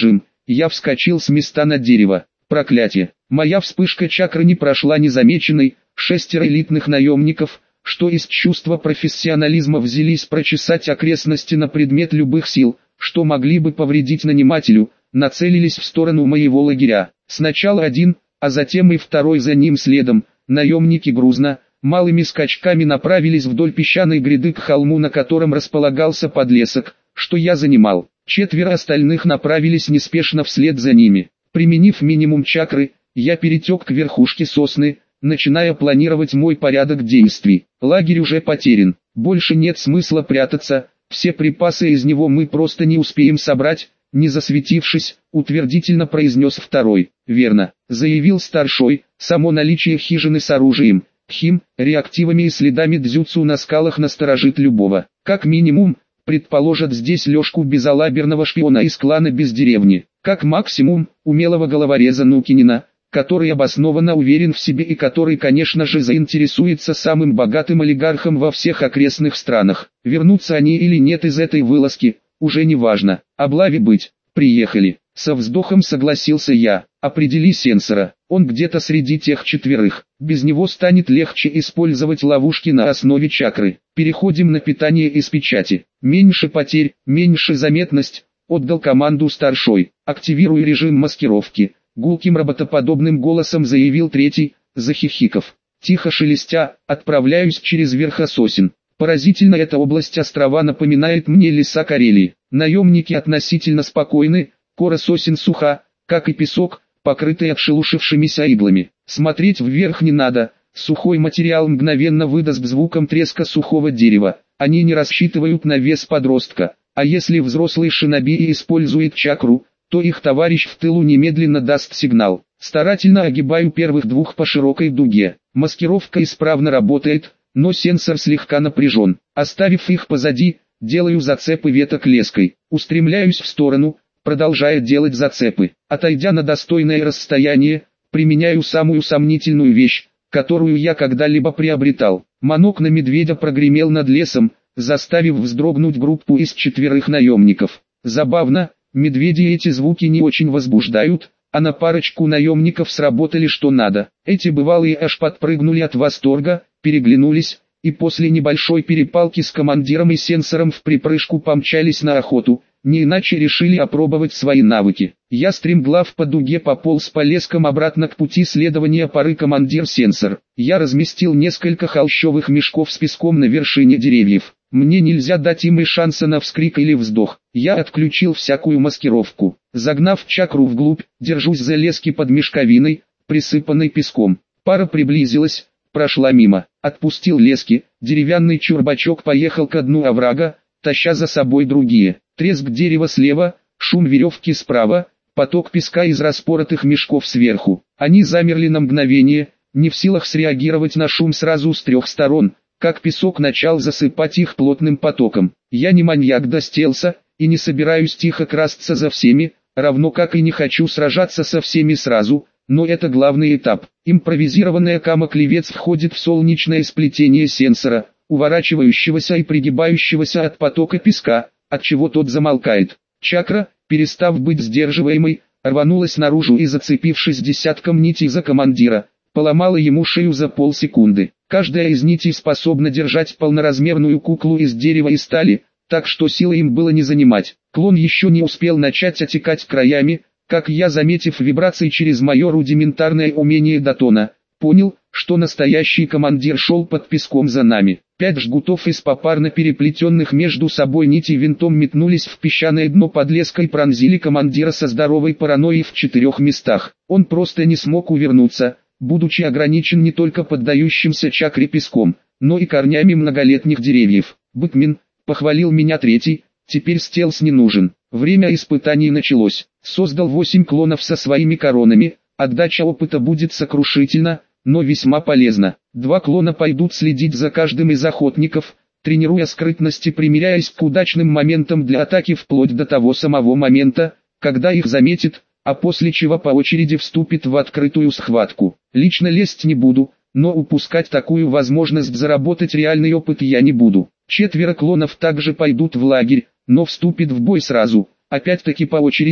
Я вскочил с места на дерево. Проклятие! Моя вспышка чакры не прошла незамеченной. Шестеро элитных наемников, что из чувства профессионализма взялись прочесать окрестности на предмет любых сил, что могли бы повредить нанимателю, нацелились в сторону моего лагеря. Сначала один, а затем и второй за ним следом. Наемники грузно, малыми скачками направились вдоль песчаной гряды к холму, на котором располагался подлесок, что я занимал. Четверо остальных направились неспешно вслед за ними. Применив минимум чакры, я перетек к верхушке сосны, начиная планировать мой порядок действий. Лагерь уже потерян, больше нет смысла прятаться, все припасы из него мы просто не успеем собрать, не засветившись, утвердительно произнес второй. Верно, заявил старшой, само наличие хижины с оружием, хим, реактивами и следами дзюцу на скалах насторожит любого. Как минимум, предположат здесь лёжку безалаберного шпиона из клана без деревни, как максимум, умелого головореза Нукинина, который обоснованно уверен в себе и который, конечно же, заинтересуется самым богатым олигархом во всех окрестных странах. Вернутся они или нет из этой вылазки, уже не важно. Облаве быть, приехали. Со вздохом согласился я. Определи сенсора, он где-то среди тех четверых. Без него станет легче использовать ловушки на основе чакры. Переходим на питание из печати. Меньше потерь, меньше заметность. Отдал команду старшой. Активируй режим маскировки. Гулким роботоподобным голосом заявил третий, захихиков. Тихо шелестя, отправляюсь через верхососен. Поразительно, эта область острова напоминает мне леса Карелии. Наемники относительно спокойны, кора сосен суха, как и песок, покрытый отшелушившимися иглами. Смотреть вверх не надо, сухой материал мгновенно выдаст звуком треска сухого дерева. Они не рассчитывают на вес подростка, а если взрослый шиноби использует чакру, то их товарищ в тылу немедленно даст сигнал. Старательно огибаю первых двух по широкой дуге. Маскировка исправно работает, но сенсор слегка напряжен. Оставив их позади, делаю зацепы веток леской. Устремляюсь в сторону, продолжая делать зацепы. Отойдя на достойное расстояние, применяю самую сомнительную вещь, которую я когда-либо приобретал. Манок на медведя прогремел над лесом, заставив вздрогнуть группу из четверых наемников. Забавно, медведи эти звуки не очень возбуждают, а на парочку наемников сработали что надо. Эти бывалые аж подпрыгнули от восторга, переглянулись, и после небольшой перепалки с командиром и сенсором в припрыжку помчались на охоту, не иначе решили опробовать свои навыки. Я стремглав по дуге пополз по лескам обратно к пути следования поры командир-сенсор. Я разместил несколько холщовых мешков с песком на вершине деревьев. Мне нельзя дать им и шанса на вскрик или вздох. Я отключил всякую маскировку. Загнав чакру вглубь, держусь за лески под мешковиной, присыпанной песком. Пара приблизилась, прошла мимо. Отпустил лески, деревянный чурбачок поехал ко дну оврага, таща за собой другие. Треск дерева слева, шум веревки справа, поток песка из распоротых мешков сверху. Они замерли на мгновение, не в силах среагировать на шум сразу с трех сторон, как песок начал засыпать их плотным потоком. Я не маньяк до стелса, и не собираюсь тихо красться за всеми, равно как и не хочу сражаться со всеми сразу, но это главный этап. Импровизированная кама-клевец входит в солнечное сплетение сенсора, уворачивающегося и пригибающегося от потока песка, отчего тот замолкает. Чакра, перестав быть сдерживаемой, рванулась наружу и, зацепившись десятком нитей за командира, поломала ему шею за полсекунды. Каждая из нитей способна держать полноразмерную куклу из дерева и стали, так что силы им было не занимать. Клон еще не успел начать отекать краями, как я, заметив вибрации через мое рудиментарное умение Датона, понял, что настоящий командир шел под песком за нами. Пять жгутов из попарно переплетенных между собой нитей винтом метнулись в песчаное дно подлеска и пронзили командира со здоровой паранойей в четырех местах. Он просто не смог увернуться, будучи ограничен не только поддающимся чакре песком, но и корнями многолетних деревьев. «Быкмин», — похвалил меня третий, — «теперь стелс не нужен». Время испытаний началось. Создал восемь клонов со своими коронами, отдача опыта будет сокрушительна, но весьма полезна. Два клона пойдут следить за каждым из охотников, тренируя скрытность и примиряясь к удачным моментам для атаки вплоть до того самого момента, когда их заметит, а после чего по очереди вступит в открытую схватку. Лично лезть не буду, но упускать такую возможность заработать реальный опыт я не буду. Четверо клонов также пойдут в лагерь, но вступит в бой сразу, опять-таки по очереди,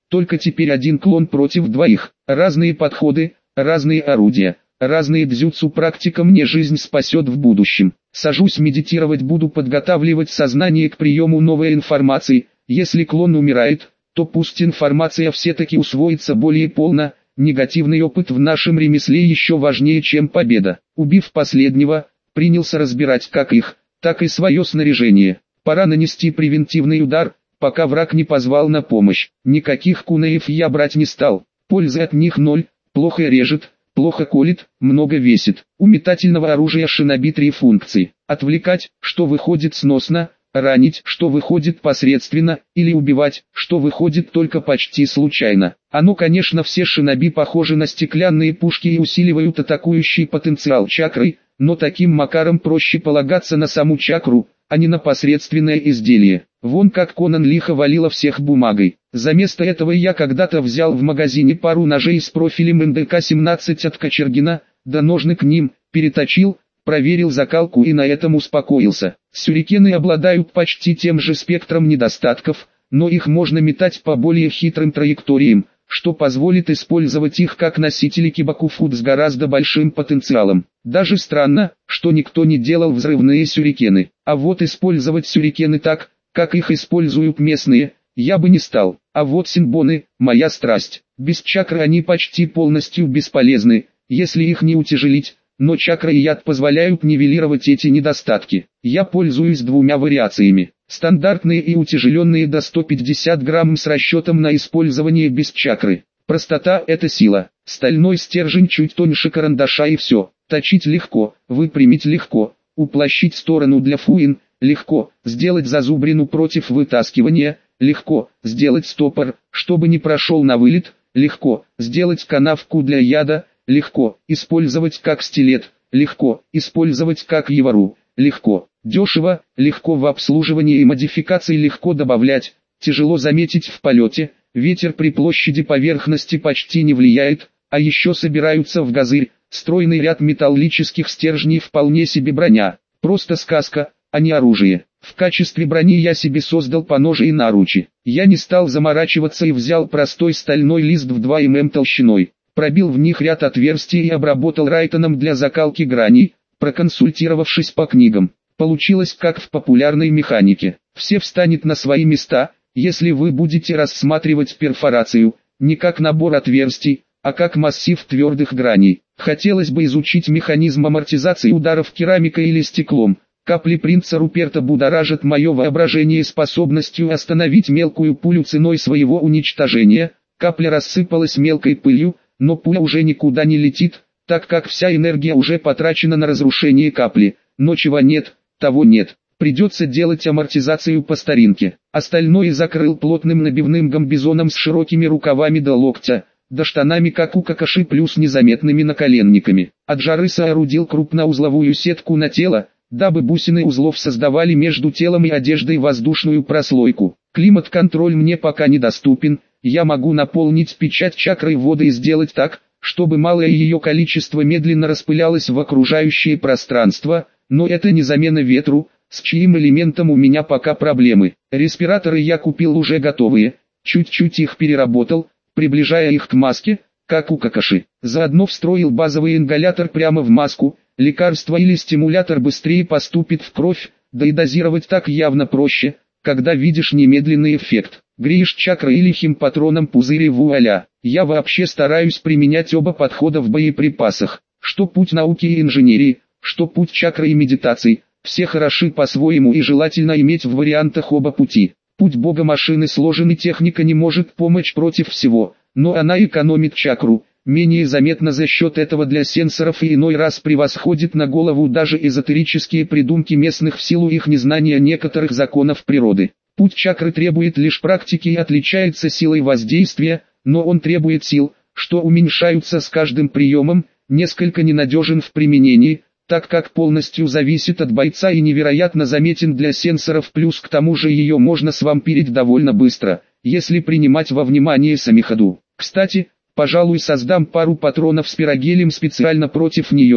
только теперь один клон против двоих. Разные подходы, разные орудия, разные дзюцу практика мне жизнь спасет в будущем. Сажусь медитировать, буду подготавливать сознание к приему новой информации. Если клон умирает, то пусть информация все-таки усвоится более полно. Негативный опыт в нашем ремесле еще важнее, чем победа. Убив последнего, принялся разбирать как их, так и свое снаряжение. Пора нанести превентивный удар, пока враг не позвал на помощь. Никаких кунаев я брать не стал. Пользы от них ноль, плохо режет, плохо колет, много весит. У метательного оружия шиноби три функции. Отвлекать, что выходит сносно, ранить, что выходит посредственно, или убивать, что выходит только почти случайно. Оно, конечно, все шиноби похожи на стеклянные пушки и усиливают атакующий потенциал чакры, но таким макаром проще полагаться на саму чакру, а не на посредственное изделие. Вон как Конан лихо валила всех бумагой. За место этого я когда-то взял в магазине пару ножей с профилем эм дэ ка семнадцать от Кочергина, да ножны к ним, переточил, проверил закалку и на этом успокоился. Сюрикены обладают почти тем же спектром недостатков, но их можно метать по более хитрым траекториям, что позволит использовать их как носители кибакуфут с гораздо большим потенциалом. Даже странно, что никто не делал взрывные сюрикены. А вот использовать сюрикены так, как их используют местные, я бы не стал. А вот синбоны – моя страсть. Без чакры они почти полностью бесполезны, если их не утяжелить, но чакра и яд позволяют нивелировать эти недостатки. Я пользуюсь двумя вариациями. Стандартные и утяжеленные до ста пятидесяти грамм с расчетом на использование без чакры. Простота – это сила. Стальной стержень чуть тоньше карандаша и все. Точить легко, выпрямить легко, уплощить сторону для фуин – легко, сделать зазубрину против вытаскивания – легко, сделать стопор, чтобы не прошел на вылет – легко, сделать канавку для яда – легко, использовать как стилет – легко, использовать как явару – легко. Дешево, легко в обслуживании и модификации, легко добавлять, тяжело заметить в полете, ветер при площади поверхности почти не влияет, а еще собираются в газырь, стройный ряд металлических стержней вполне себе броня, просто сказка, а не оружие. В качестве брони я себе создал поножи и наручи. Я не стал заморачиваться и взял простой стальной лист в два миллиметра толщиной, пробил в них ряд отверстий и обработал райтоном для закалки граней, проконсультировавшись по книгам. Получилось как в популярной механике. Все встанет на свои места, если вы будете рассматривать перфорацию, не как набор отверстий, а как массив твердых граней. Хотелось бы изучить механизм амортизации ударов керамикой или стеклом. Капли принца Руперта будоражат мое воображение способностью остановить мелкую пулю ценой своего уничтожения. Капля рассыпалась мелкой пылью, но пуля уже никуда не летит, так как вся энергия уже потрачена на разрушение капли. Но чего нет, того нет. Придется делать амортизацию по старинке. Остальное закрыл плотным набивным гамбизоном с широкими рукавами до локтя, да штанами как у Какаши плюс незаметными наколенниками. От жары соорудил крупноузловую сетку на тело, дабы бусины узлов создавали между телом и одеждой воздушную прослойку. Климат-контроль мне пока недоступен, я могу наполнить печать чакрой воды и сделать так, чтобы малое ее количество медленно распылялось в окружающее пространство, но это не замена ветру, с чьим элементом у меня пока проблемы. Респираторы я купил уже готовые, чуть-чуть их переработал, приближая их к маске, как у Какаши. Заодно встроил базовый ингалятор прямо в маску, лекарство или стимулятор быстрее поступит в кровь, да и дозировать так явно проще, когда видишь немедленный эффект. Греешь чакрой или химпатроном пузыри, вуаля. Я вообще стараюсь применять оба подхода в боеприпасах, что путь науки и инженерии, что путь чакры и медитаций. Все хороши по-своему и желательно иметь в вариантах оба пути. Путь бога машины сложен и техника не может помочь против всего, но она экономит чакру, менее заметно за счет этого для сенсоров и иной раз превосходит на голову даже эзотерические придумки местных в силу их незнания некоторых законов природы. Путь чакры требует лишь практики и отличается силой воздействия, но он требует сил, что уменьшаются с каждым приемом, несколько ненадежен в применении, так как полностью зависит от бойца и невероятно заметен для сенсоров, плюс к тому же ее можно свампирить довольно быстро, если принимать во внимание самиходу. Кстати, пожалуй создам пару патронов с пирогелем специально против нее,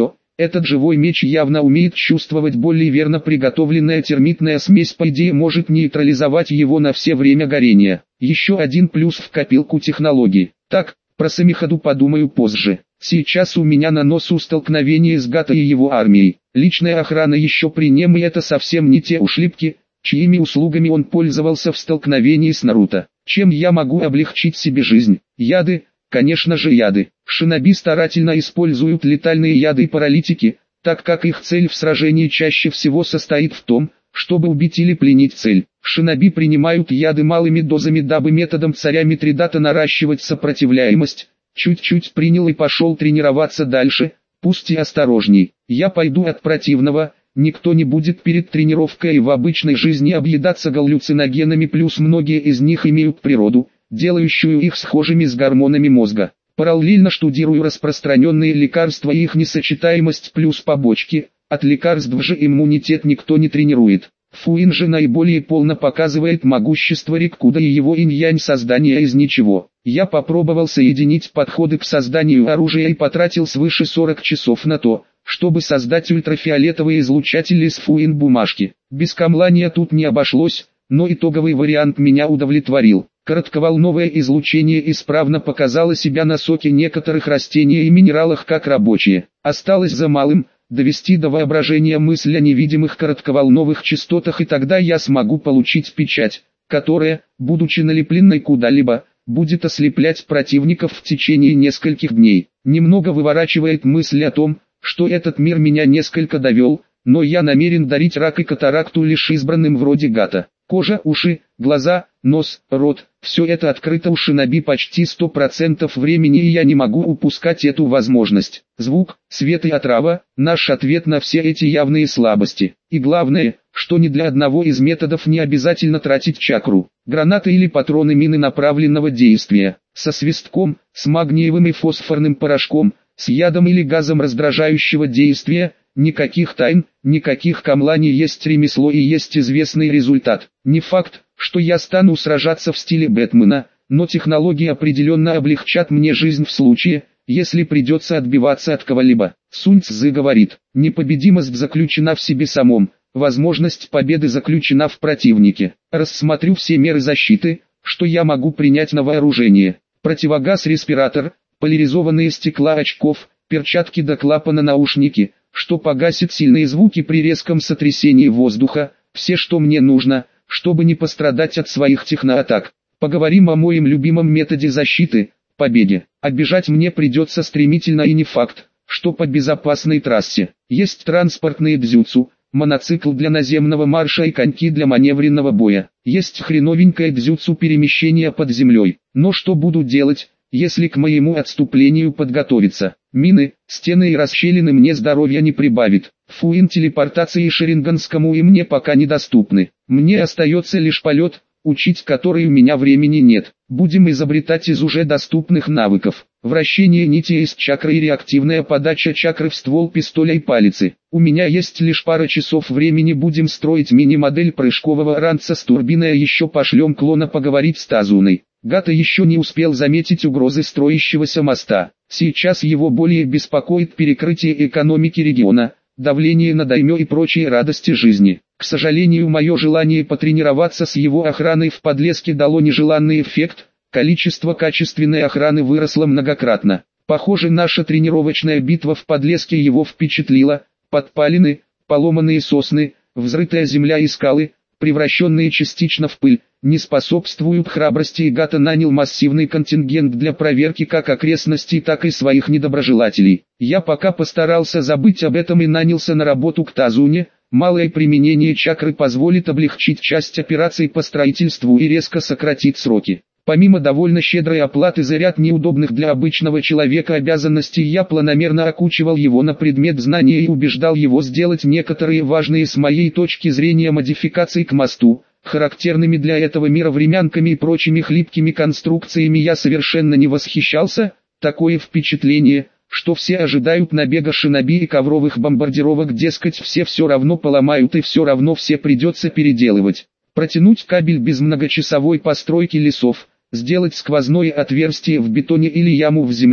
Этот живой меч явно умеет чувствовать боль, и верно приготовленная термитная смесь по идее может нейтрализовать его на все время горения. Еще один плюс в копилку технологий. Так, про Самиходу подумаю позже. Сейчас у меня на носу столкновение с Гато и его армией. Личная охрана еще при нем, и это совсем не те ушлепки, чьими услугами он пользовался в столкновении с Наруто. Чем я могу облегчить себе жизнь? Яды, конечно же яды. Шиноби старательно используют летальные яды и паралитики, так как их цель в сражении чаще всего состоит в том, чтобы убить или пленить цель. Шиноби принимают яды малыми дозами, дабы методом царя Митридата наращивать сопротивляемость. Чуть-чуть принял и пошел тренироваться дальше, пусть и осторожней. Я пойду от противного. Никто не будет перед тренировкой и в обычной жизни объедаться галлюциногенами, плюс многие из них имеют природу, делающую их схожими с гормонами мозга. Параллельно штудирую распространенные лекарства и их несочетаемость плюс побочки. От лекарств же иммунитет никто не тренирует. Фуин же наиболее полно показывает могущество Риккуда и его инь-янь создания из ничего. Я попробовал соединить подходы к созданию оружия и потратил свыше сорока часов на то, чтобы создать ультрафиолетовые излучатели из фуин бумажки. Без камлания тут не обошлось, но итоговый вариант меня удовлетворил. Коротковолновое излучение исправно показало себя на соке некоторых растений и минералах как рабочие. Осталось за малым – довести до воображения мысль о невидимых коротковолновых частотах, и тогда я смогу получить печать, которая, будучи налепленной куда-либо, будет ослеплять противников в течение нескольких дней. Немного выворачивает мысль о том, что этот мир меня несколько довел, но я намерен дарить рак и катаракту лишь избранным вроде Гато. Кожа, уши, глаза, нос, рот – все это открыто у шиноби почти сто процентов времени, и я не могу упускать эту возможность. Звук, свет и отрава – наш ответ на все эти явные слабости. И главное, что ни для одного из методов не обязательно тратить чакру. Гранаты или патроны мины направленного действия, со свистком, с магниевым и фосфорным порошком, с ядом или газом раздражающего действия. Никаких тайн, никаких камланий, есть ремесло и есть известный результат. Не факт, что я стану сражаться в стиле Бэтмена, но технологии определенно облегчат мне жизнь в случае, если придется отбиваться от кого-либо. Сунь Цзы говорит, непобедимость заключена в себе самом, возможность победы заключена в противнике. Рассмотрю все меры защиты, что я могу принять на вооружение. Противогаз-респиратор, поляризованные стекла очков, перчатки до клапана, наушники, что погасит сильные звуки при резком сотрясении воздуха, все, что мне нужно, чтобы не пострадать от своих техноатак. Поговорим о моем любимом методе защиты – побеге. Оббежать мне придется стремительно, и не факт, что по безопасной трассе. Есть транспортные дзюцу, моноцикл для наземного марша и коньки для маневренного боя. Есть хреновенькое дзюцу перемещения под землей. Но что буду делать, если к моему отступлению подготовиться? Мины, стены и расщелины мне здоровья не прибавит. Фуин телепортации шеринганскому и мне пока недоступны. Мне остается лишь полет, учить который у меня времени нет. Будем изобретать из уже доступных навыков. Вращение нити из чакры и реактивная подача чакры в ствол пистоля и палицы. У меня есть лишь пара часов времени, будем строить мини-модель прыжкового ранца с турбиной, а еще пошлем клона поговорить с Тазуной. Гато еще не успел заметить угрозы строящегося моста. Сейчас его более беспокоит перекрытие экономики региона, давление на даймё и прочие радости жизни. К сожалению, мое желание потренироваться с его охраной в Подлеске дало нежеланный эффект, количество качественной охраны выросло многократно. Похоже, наша тренировочная битва в Подлеске его впечатлила. Подпалины, поломанные сосны, взрытая земля и скалы, превращенные частично в пыль, не способствуют храбрости, и Гато нанял массивный контингент для проверки как окрестностей, так и своих недоброжелателей. Я пока постарался забыть об этом и нанялся на работу к Тазуне. Малое применение чакры позволит облегчить часть операций по строительству и резко сократить сроки. Помимо довольно щедрой оплаты за ряд неудобных для обычного человека обязанностей, я планомерно окучивал его на предмет знания и убеждал его сделать некоторые важные с моей точки зрения модификации к мосту. Характерными для этого мира времянками и прочими хлипкими конструкциями я совершенно не восхищался. Такое впечатление, что все ожидают набега шиноби и ковровых бомбардировок, дескать, все все равно поломают и все равно все придется переделывать. Протянуть кабель без многочасовой постройки лесов, сделать сквозное отверстие в бетоне или яму в земле,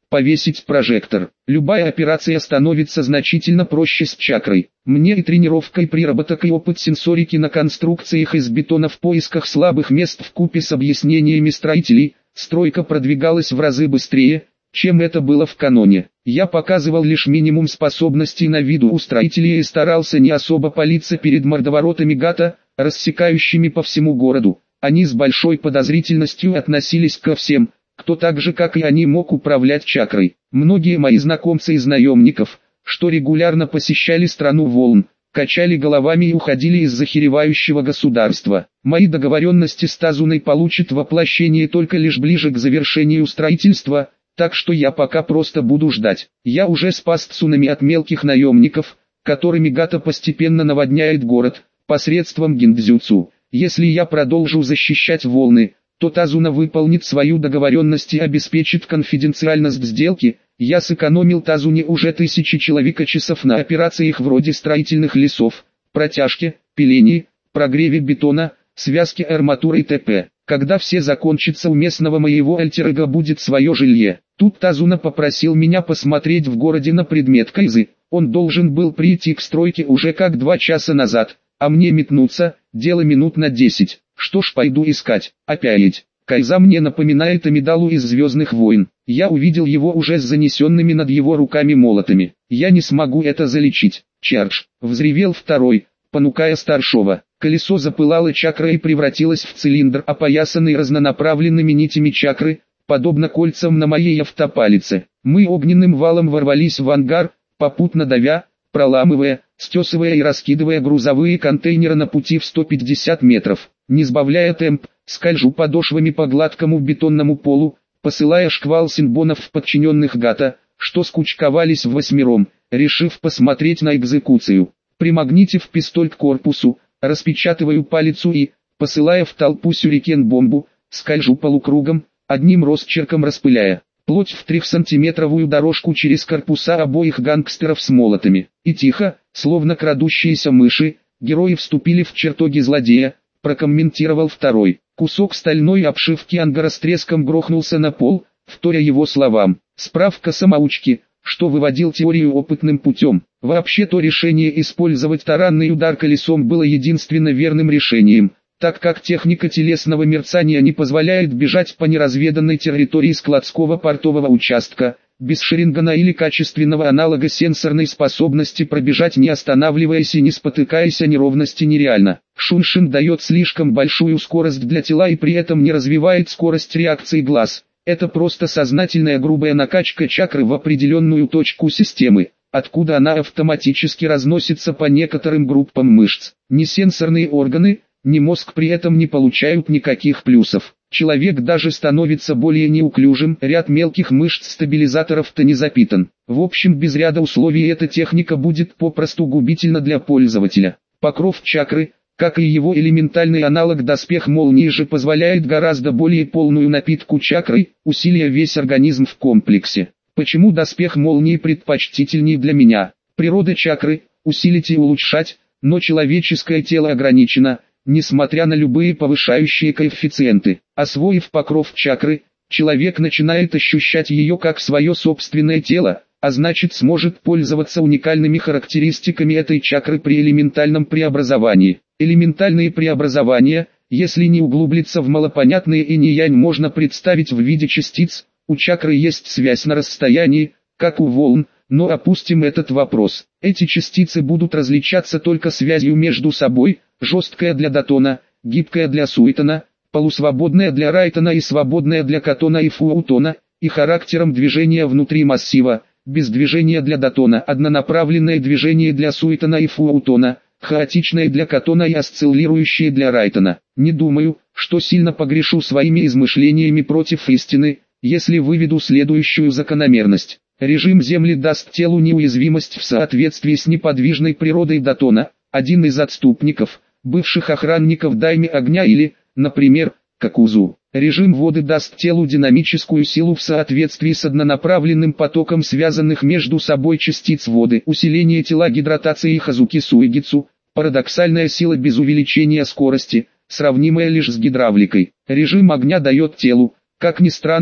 повесить прожектор. Любая операция становится значительно проще с чакрой. Мне и тренировка, и приработок, и опыт сенсорики на конструкциях из бетона в поисках слабых мест вкупе с объяснениями строителей, стройка продвигалась в разы быстрее, чем это было в каноне. Я показывал лишь минимум способностей на виду у строителей и старался не особо палиться перед мордоворотами ГАТА, рассекающими по всему городу. Они с большой подозрительностью относились ко всем, кто так же как и они мог управлять чакрой. Многие мои знакомцы из наемников, что регулярно посещали страну волн, качали головами и уходили из захеревающего государства. Мои договоренности с Тазуной получат воплощение только лишь ближе к завершению строительства, так что я пока просто буду ждать. Я уже спас цунами от мелких наемников, которыми ГАТА постепенно наводняет город, посредством гиндзюцу. Если я продолжу защищать волны, то Тазуна выполнит свою договоренность и обеспечит конфиденциальность сделки. Я сэкономил Тазуне уже тысячи человека-часов на операциях вроде строительных лесов, протяжки, пилении, прогреве бетона, связки арматуры и т.п. Когда все закончится, у местного моего альтер-эго будет свое жилье. Тут Тазуна попросил меня посмотреть в городе на предмет Кайзы. Он должен был прийти к стройке уже как два часа назад, а мне метнуться, дело минут на десять. Что ж, пойду искать. Опять. Кайза мне напоминает Амидалу из «Звездных войн». Я увидел его уже с занесенными над его руками молотами. Я не смогу это залечить. Чардж. Взревел второй, понукая старшего. Колесо запылало чакрой и превратилось в цилиндр, опоясанный разнонаправленными нитями чакры, подобно кольцам на моей автопалице. Мы огненным валом ворвались в ангар, попутно давя, проламывая, стесывая и раскидывая грузовые контейнеры на пути в сто пятьдесят метров. Не сбавляя темп, скольжу подошвами по гладкому бетонному полу, посылая шквал синбонов в подчиненных ГАТА, что скучковались в восьмером, решив посмотреть на экзекуцию. Примагнитив пистоль к корпусу, распечатываю палицу и, посылая в толпу сюрикен-бомбу, скольжу полукругом, одним росчерком распыляя плоть в трехсантиметровую дорожку через корпуса обоих гангстеров с молотами. И тихо, словно крадущиеся мыши, герои вступили в чертоги злодея, прокомментировал второй. Кусок стальной обшивки ангара с треском грохнулся на пол, вторя его словам. Справка самоучки, что выводил теорию опытным путем. Вообще-то решение использовать таранный удар колесом было единственно верным решением, так как техника телесного мерцания не позволяет бежать по неразведанной территории складского портового участка, без шерингана или качественного аналога сенсорной способности пробежать не останавливаясь и не спотыкаясь о неровности нереально. Шуншин дает слишком большую скорость для тела и при этом не развивает скорость реакции глаз. Это просто сознательная грубая накачка чакры в определенную точку системы, откуда она автоматически разносится по некоторым группам мышц. Ни сенсорные органы, ни мозг при этом не получают никаких плюсов. Человек даже становится более неуклюжим, ряд мелких мышц-стабилизаторов-то не запитан. В общем, без ряда условий эта техника будет попросту губительна для пользователя. Покров чакры, как и его элементальный аналог доспех молнии же, позволяет гораздо более полную напитку чакрой, усиливая весь организм в комплексе. Почему доспех молнии предпочтительнее для меня? Природа чакры – усилить и улучшать, но человеческое тело ограничено, несмотря на любые повышающие коэффициенты. Освоив покров чакры, человек начинает ощущать ее как свое собственное тело, а значит сможет пользоваться уникальными характеристиками этой чакры при элементальном преобразовании. Элементальные преобразования, если не углубиться в малопонятные инь-янь, можно представить в виде частиц. У чакры есть связь на расстоянии, как у волн, но опустим этот вопрос. Эти частицы будут различаться только связью между собой, жесткая для Датона, гибкая для Суитона, полусвободная для Райтона и свободная для Катона и Фуаутона, и характером движения внутри массива, без движения для Датона, однонаправленное движение для Суитона и Фуаутона, хаотичное для Катона и осциллирующее для Райтона. Не думаю, что сильно погрешу своими измышлениями против истины, если выведу следующую закономерность. Режим Земли даст телу неуязвимость в соответствии с неподвижной природой Датона. Один из отступников, бывших охранников Дайми Огня или, например, Какузу. Режим воды даст телу динамическую силу в соответствии с однонаправленным потоком связанных между собой частиц воды. Усиление тела гидратацией Хазуки Суигицу. Парадоксальная сила без увеличения скорости, сравнимая лишь с гидравликой. Режим огня дает телу, как ни странно,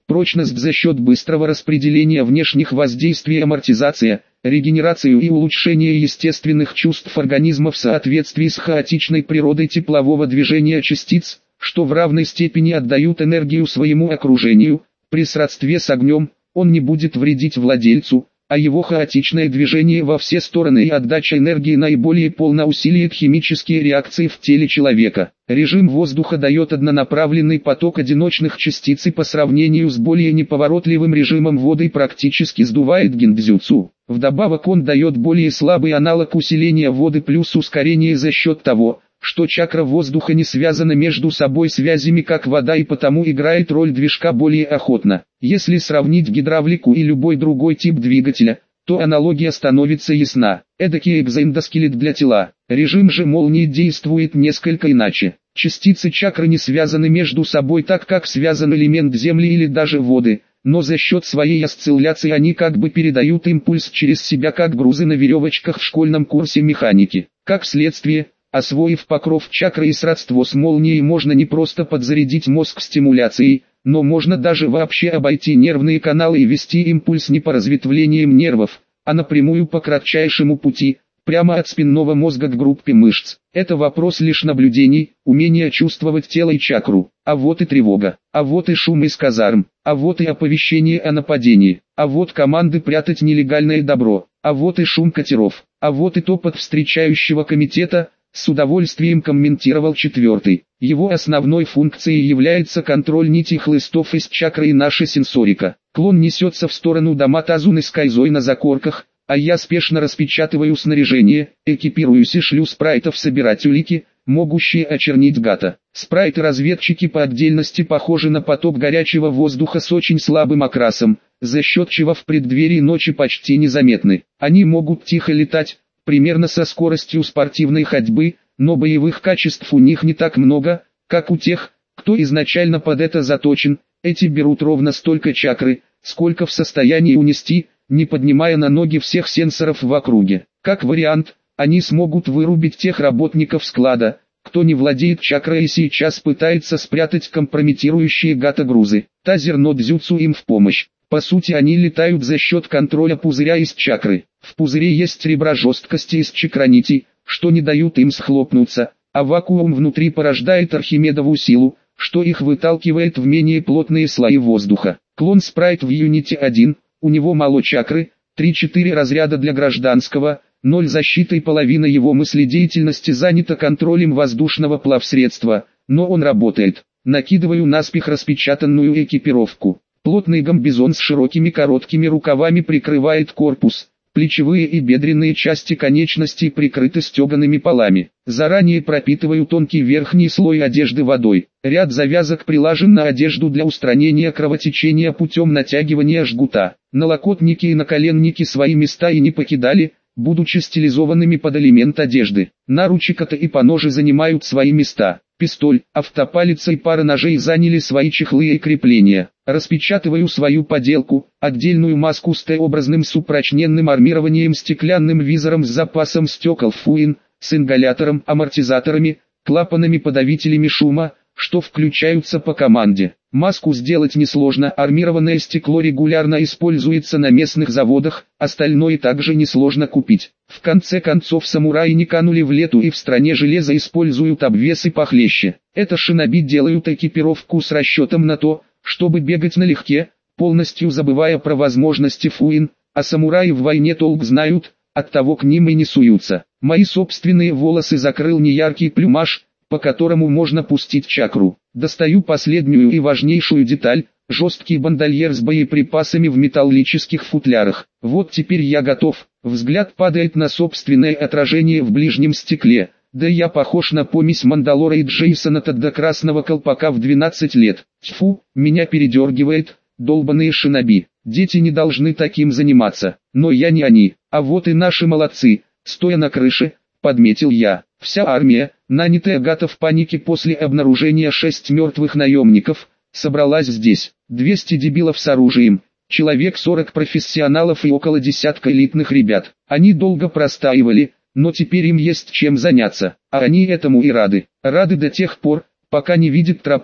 Прочность за счет быстрого распределения внешних воздействий, амортизация, регенерацию и улучшение естественных чувств организма в соответствии с хаотичной природой теплового движения частиц, что в равной степени отдают энергию своему окружению. При сродстве с огнем он не будет вредить владельцу, а его хаотичное движение во все стороны и отдача энергии наиболее полно усилит химические реакции в теле человека. Режим воздуха дает однонаправленный поток одиночных частиц и по сравнению с более неповоротливым режимом воды практически сдувает гиндзюцу. Вдобавок он дает более слабый аналог усиления воды плюс ускорение за счет того, что чакра воздуха не связана между собой связями как вода и потому играет роль движка более охотно. Если сравнить гидравлику и любой другой тип двигателя, то аналогия становится ясна. Эдакий экзоэндоскелет для тела. Режим же молнии действует несколько иначе. Частицы чакры не связаны между собой так, как связан элемент земли или даже воды, но за счет своей осцилляции они как бы передают импульс через себя как грузы на веревочках в школьном курсе механики. Как следствие, освоив покров чакры и сродство с молнией, можно не просто подзарядить мозг стимуляцией, но можно даже вообще обойти нервные каналы и вести импульс не по разветвлениям нервов, а напрямую по кратчайшему пути, прямо от спинного мозга к группе мышц. Это вопрос лишь наблюдений, умения чувствовать тело и чакру. А вот и тревога, а вот и шум из казарм, а вот и оповещение о нападении, а вот команды прятать нелегальное добро, а вот и шум катеров, а вот и топот встречающего комитета. С удовольствием комментировал четвертый. Его основной функцией является контроль нитей хлыстов из чакры и наша сенсорика. Клон несется в сторону дома Тазуны с Кайзой на закорках, а я спешно распечатываю снаряжение, экипируюсь и шлю спрайтов собирать улики, могущие очернить гата. Спрайты-разведчики по отдельности похожи на поток горячего воздуха с очень слабым окрасом, за счет чего в преддверии ночи почти незаметны. Они могут тихо летать, примерно со скоростью спортивной ходьбы, но боевых качеств у них не так много, как у тех, кто изначально под это заточен. Эти берут ровно столько чакры, сколько в состоянии унести, не поднимая на ноги всех сенсоров в округе. Как вариант, они смогут вырубить тех работников склада, кто не владеет чакрой и сейчас пытается спрятать компрометирующие гата грузы. Тазер но дзюцу им в помощь. По сути они летают за счет контроля пузыря из чакры. В пузыре есть ребра жесткости из чакранитей, что не дают им схлопнуться, а вакуум внутри порождает Архимедову силу, что их выталкивает в менее плотные слои воздуха. Клон спрайт в Unity один, у него мало чакры, три-четыре разряда для гражданского, ноль защиты и половина его мыследеятельности занята контролем воздушного плавсредства, но он работает. Накидываю наспех распечатанную экипировку. Плотный гамбизон с широкими короткими рукавами прикрывает корпус, плечевые и бедренные части конечностей прикрыты стегаными полами. Заранее пропитываю тонкий верхний слой одежды водой. Ряд завязок прилажен на одежду для устранения кровотечения путем натягивания жгута. Налокотники и наколенники свои места и не покидали, будучи стилизованными под элемент одежды. Наручи ката и поножи занимают свои места. Пистоль, автопалица и пара ножей заняли свои чехлы и крепления. Распечатываю свою поделку, отдельную маску с Т-образным с упрочненным армированием, стеклянным визором с запасом стекол фуин, с ингалятором, амортизаторами, клапанами-подавителями шума, что включаются по команде. Маску сделать несложно, армированное стекло регулярно используется на местных заводах, остальное также несложно купить. В конце концов самураи не канули в лету и в стране железа используют обвесы похлеще. Это шиноби делают экипировку с расчетом на то, чтобы бегать налегке, полностью забывая про возможности фуин, а самураи в войне толк знают, оттого к ним и не суются. Мои собственные волосы закрыл неяркий плюмаж, по которому можно пустить чакру. Достаю последнюю и важнейшую деталь, жесткий бандольер с боеприпасами в металлических футлярах. Вот теперь я готов. Взгляд падает на собственное отражение в ближнем стекле. Да я похож на помесь Мандалора и Джейсона Тедда Красного Колпака в двенадцать лет. Тьфу, меня передергивает, долбаные шиноби. Дети не должны таким заниматься, но я не они. А вот и наши молодцы, стоя на крыше, подметил я. Вся армия, нанятая гата в панике после обнаружения шесть мертвых наемников, собралась здесь. двести дебилов с оружием, человек сорок профессионалов и около десятка элитных ребят. Они долго простаивали, но теперь им есть чем заняться, а они этому и рады. Рады до тех пор, пока не видят тропу,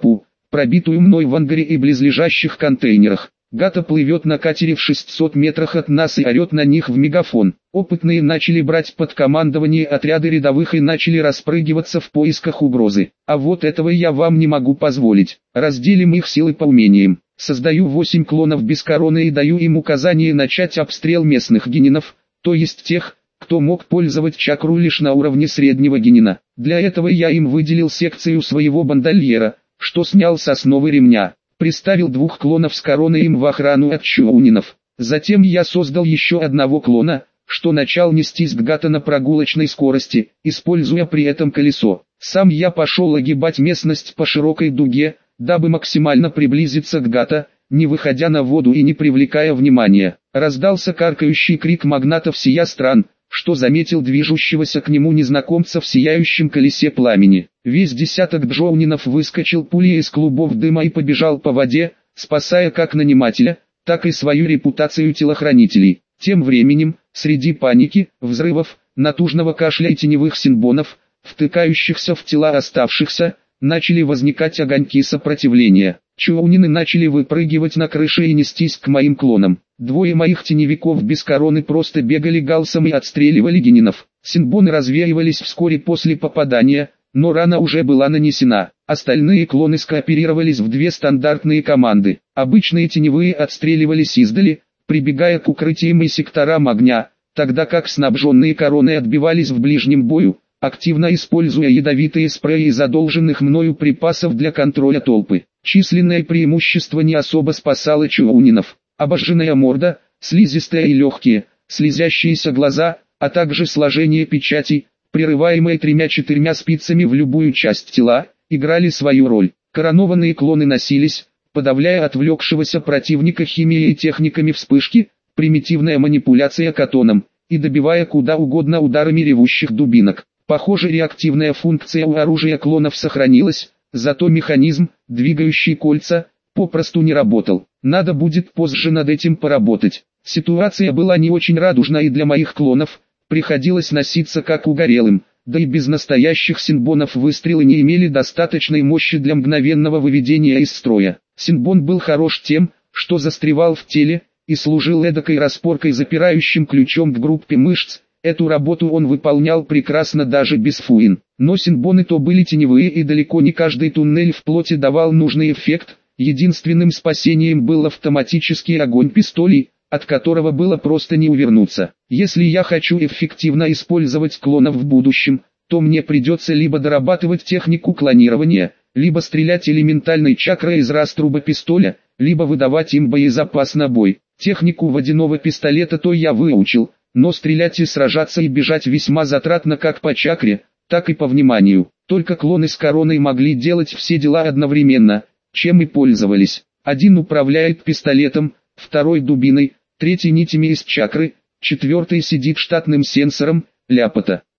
пробитую мной в ангаре и близлежащих контейнерах. Гата плывет на катере в шестисот метрах от нас и орет на них в мегафон. Опытные начали брать под командование отряды рядовых и начали распрыгиваться в поисках угрозы. А вот этого я вам не могу позволить. Разделим их силы по умениям. Создаю восемь клонов без короны и даю им указание начать обстрел местных генинов, то есть тех, кто мог пользовать чакру лишь на уровне среднего генина. Для этого я им выделил секцию своего бандольера, что снял с основы ремня. Приставил двух клонов с короной им в охрану от чоунинов. Затем я создал еще одного клона, что начал нестись к Гата на прогулочной скорости, используя при этом колесо. Сам я пошел огибать местность по широкой дуге, дабы максимально приблизиться к Гата, не выходя на воду и не привлекая внимания. Раздался каркающий крик магнатов сия стран, что заметил движущегося к нему незнакомца в сияющем колесе пламени. Весь десяток джоунинов выскочил пулей из клубов дыма и побежал по воде, спасая как нанимателя, так и свою репутацию телохранителей. Тем временем, среди паники, взрывов, натужного кашля и теневых синбонов, втыкающихся в тела оставшихся, начали возникать огоньки сопротивления. Чоунины начали выпрыгивать на крыши и нестись к моим клонам. Двое моих теневиков без короны просто бегали галсом и отстреливали генинов. Синбоны развеивались вскоре после попадания, но рана уже была нанесена. Остальные клоны скооперировались в две стандартные команды. Обычные теневые отстреливались издали, прибегая к укрытиям и секторам огня, тогда как снабженные короной отбивались в ближнем бою, активно используя ядовитые спреи из одолженных мною припасов для контроля толпы. Численное преимущество не особо спасало чоунинов. Обожженная морда, слизистые и легкие, слезящиеся глаза, а также сложение печатей, прерываемые тремя-четырьмя спицами в любую часть тела, играли свою роль. Коронованные клоны носились, подавляя отвлекшегося противника химией и техниками вспышки, примитивная манипуляция катоном, и добивая куда угодно ударами ревущих дубинок. Похоже, реактивная функция у оружия клонов сохранилась, зато механизм, двигающий кольца, попросту не работал. Надо будет позже над этим поработать. Ситуация была не очень радужна и для моих клонов, приходилось носиться как угорелым, да и без настоящих синбонов выстрелы не имели достаточной мощи для мгновенного выведения из строя. Синбон был хорош тем, что застревал в теле, и служил эдакой распоркой запирающим ключом к группе мышц. Эту работу он выполнял прекрасно даже без фуин. Но синбоны то были теневые и далеко не каждый туннель в плоти давал нужный эффект. Единственным спасением был автоматический огонь пистолей, от которого было просто не увернуться. Если я хочу эффективно использовать клонов в будущем, то мне придется либо дорабатывать технику клонирования, либо стрелять элементальной чакрой из раструба пистоля, либо выдавать им боезапас на бой. Технику водяного пистолета то я выучил, но стрелять и сражаться и бежать весьма затратно как по чакре, так и по вниманию. Только клоны с короной могли делать все дела одновременно, чем и пользовались. Один управляет пистолетом, второй дубиной, третий нитями из чакры, четвертый сидит штатным сенсором, ляпота.